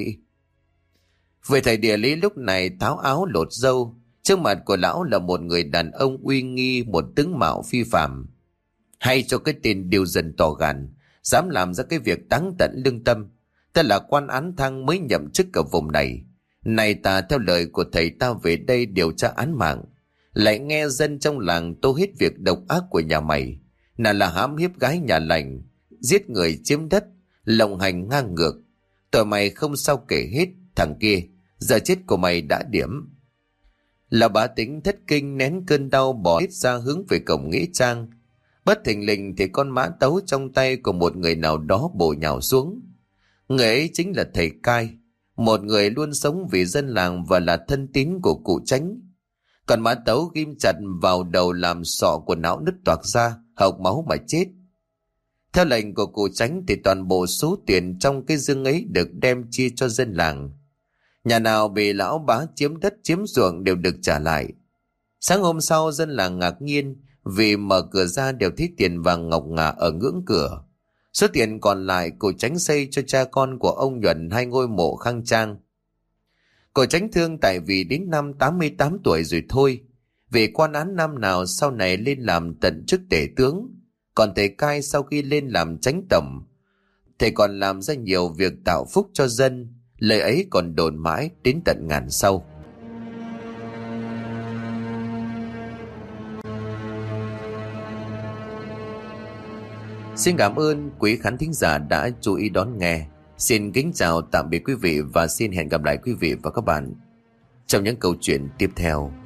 Vậy thầy địa lý lúc này tháo áo lột râu. Trước mặt của lão là một người đàn ông uy nghi, một tướng mạo phi phàm. Hay cho cái tên điều dân tỏ gan, dám làm ra cái việc đáng tận lương tâm. Ta là quan án thăng mới nhậm chức ở vùng này. Này ta theo lời của thầy ta về đây điều tra án mạng, lại nghe dân trong làng tố hết việc độc ác của nhà mày. Nào là hãm hiếp gái nhà lành, giết người chiếm đất, lộng hành ngang ngược. Tội mày không sao kể hết. Thằng kia, giờ chết của mày đã điểm. Lão bá Tĩnh thất kinh nén cơn đau bỏ hết ra hướng về cổng nghĩa trang. Bất thình lình thì con mã tấu trong tay của một người nào đó bổ nhào xuống. Người ấy chính là thầy Cai, một người luôn sống vì dân làng và là thân tín của cụ Chánh. Còn mã tấu ghim chặt vào đầu làm sọ của não nứt toạc ra, hộc máu mà chết. Theo lệnh của cụ Chánh thì toàn bộ số tiền trong cái dương ấy được đem chia cho dân làng. Nhà nào bị lão bá chiếm đất chiếm ruộng đều được trả lại. Sáng hôm sau dân làng ngạc nhiên vì mở cửa ra đều thấy tiền vàng ngọc ngà ở ngưỡng cửa. Số tiền còn lại cụ Chánh xây cho cha con của ông Nhuần 2 ngôi mộ khang trang. Cậu Chánh thương tại vì đến năm 88 tuổi rồi thôi. Vì quan án năm nào sau này lên làm tận chức tể tướng. Còn thầy Cai sau khi lên làm chánh tổng, thầy còn làm ra nhiều việc tạo phúc cho dân. Lời ấy còn đồn mãi đến tận ngàn sau. Xin cảm ơn quý khán thính giả đã chú ý đón nghe. Xin kính chào tạm biệt quý vị và xin hẹn gặp lại quý vị và các bạn trong những câu chuyện tiếp theo.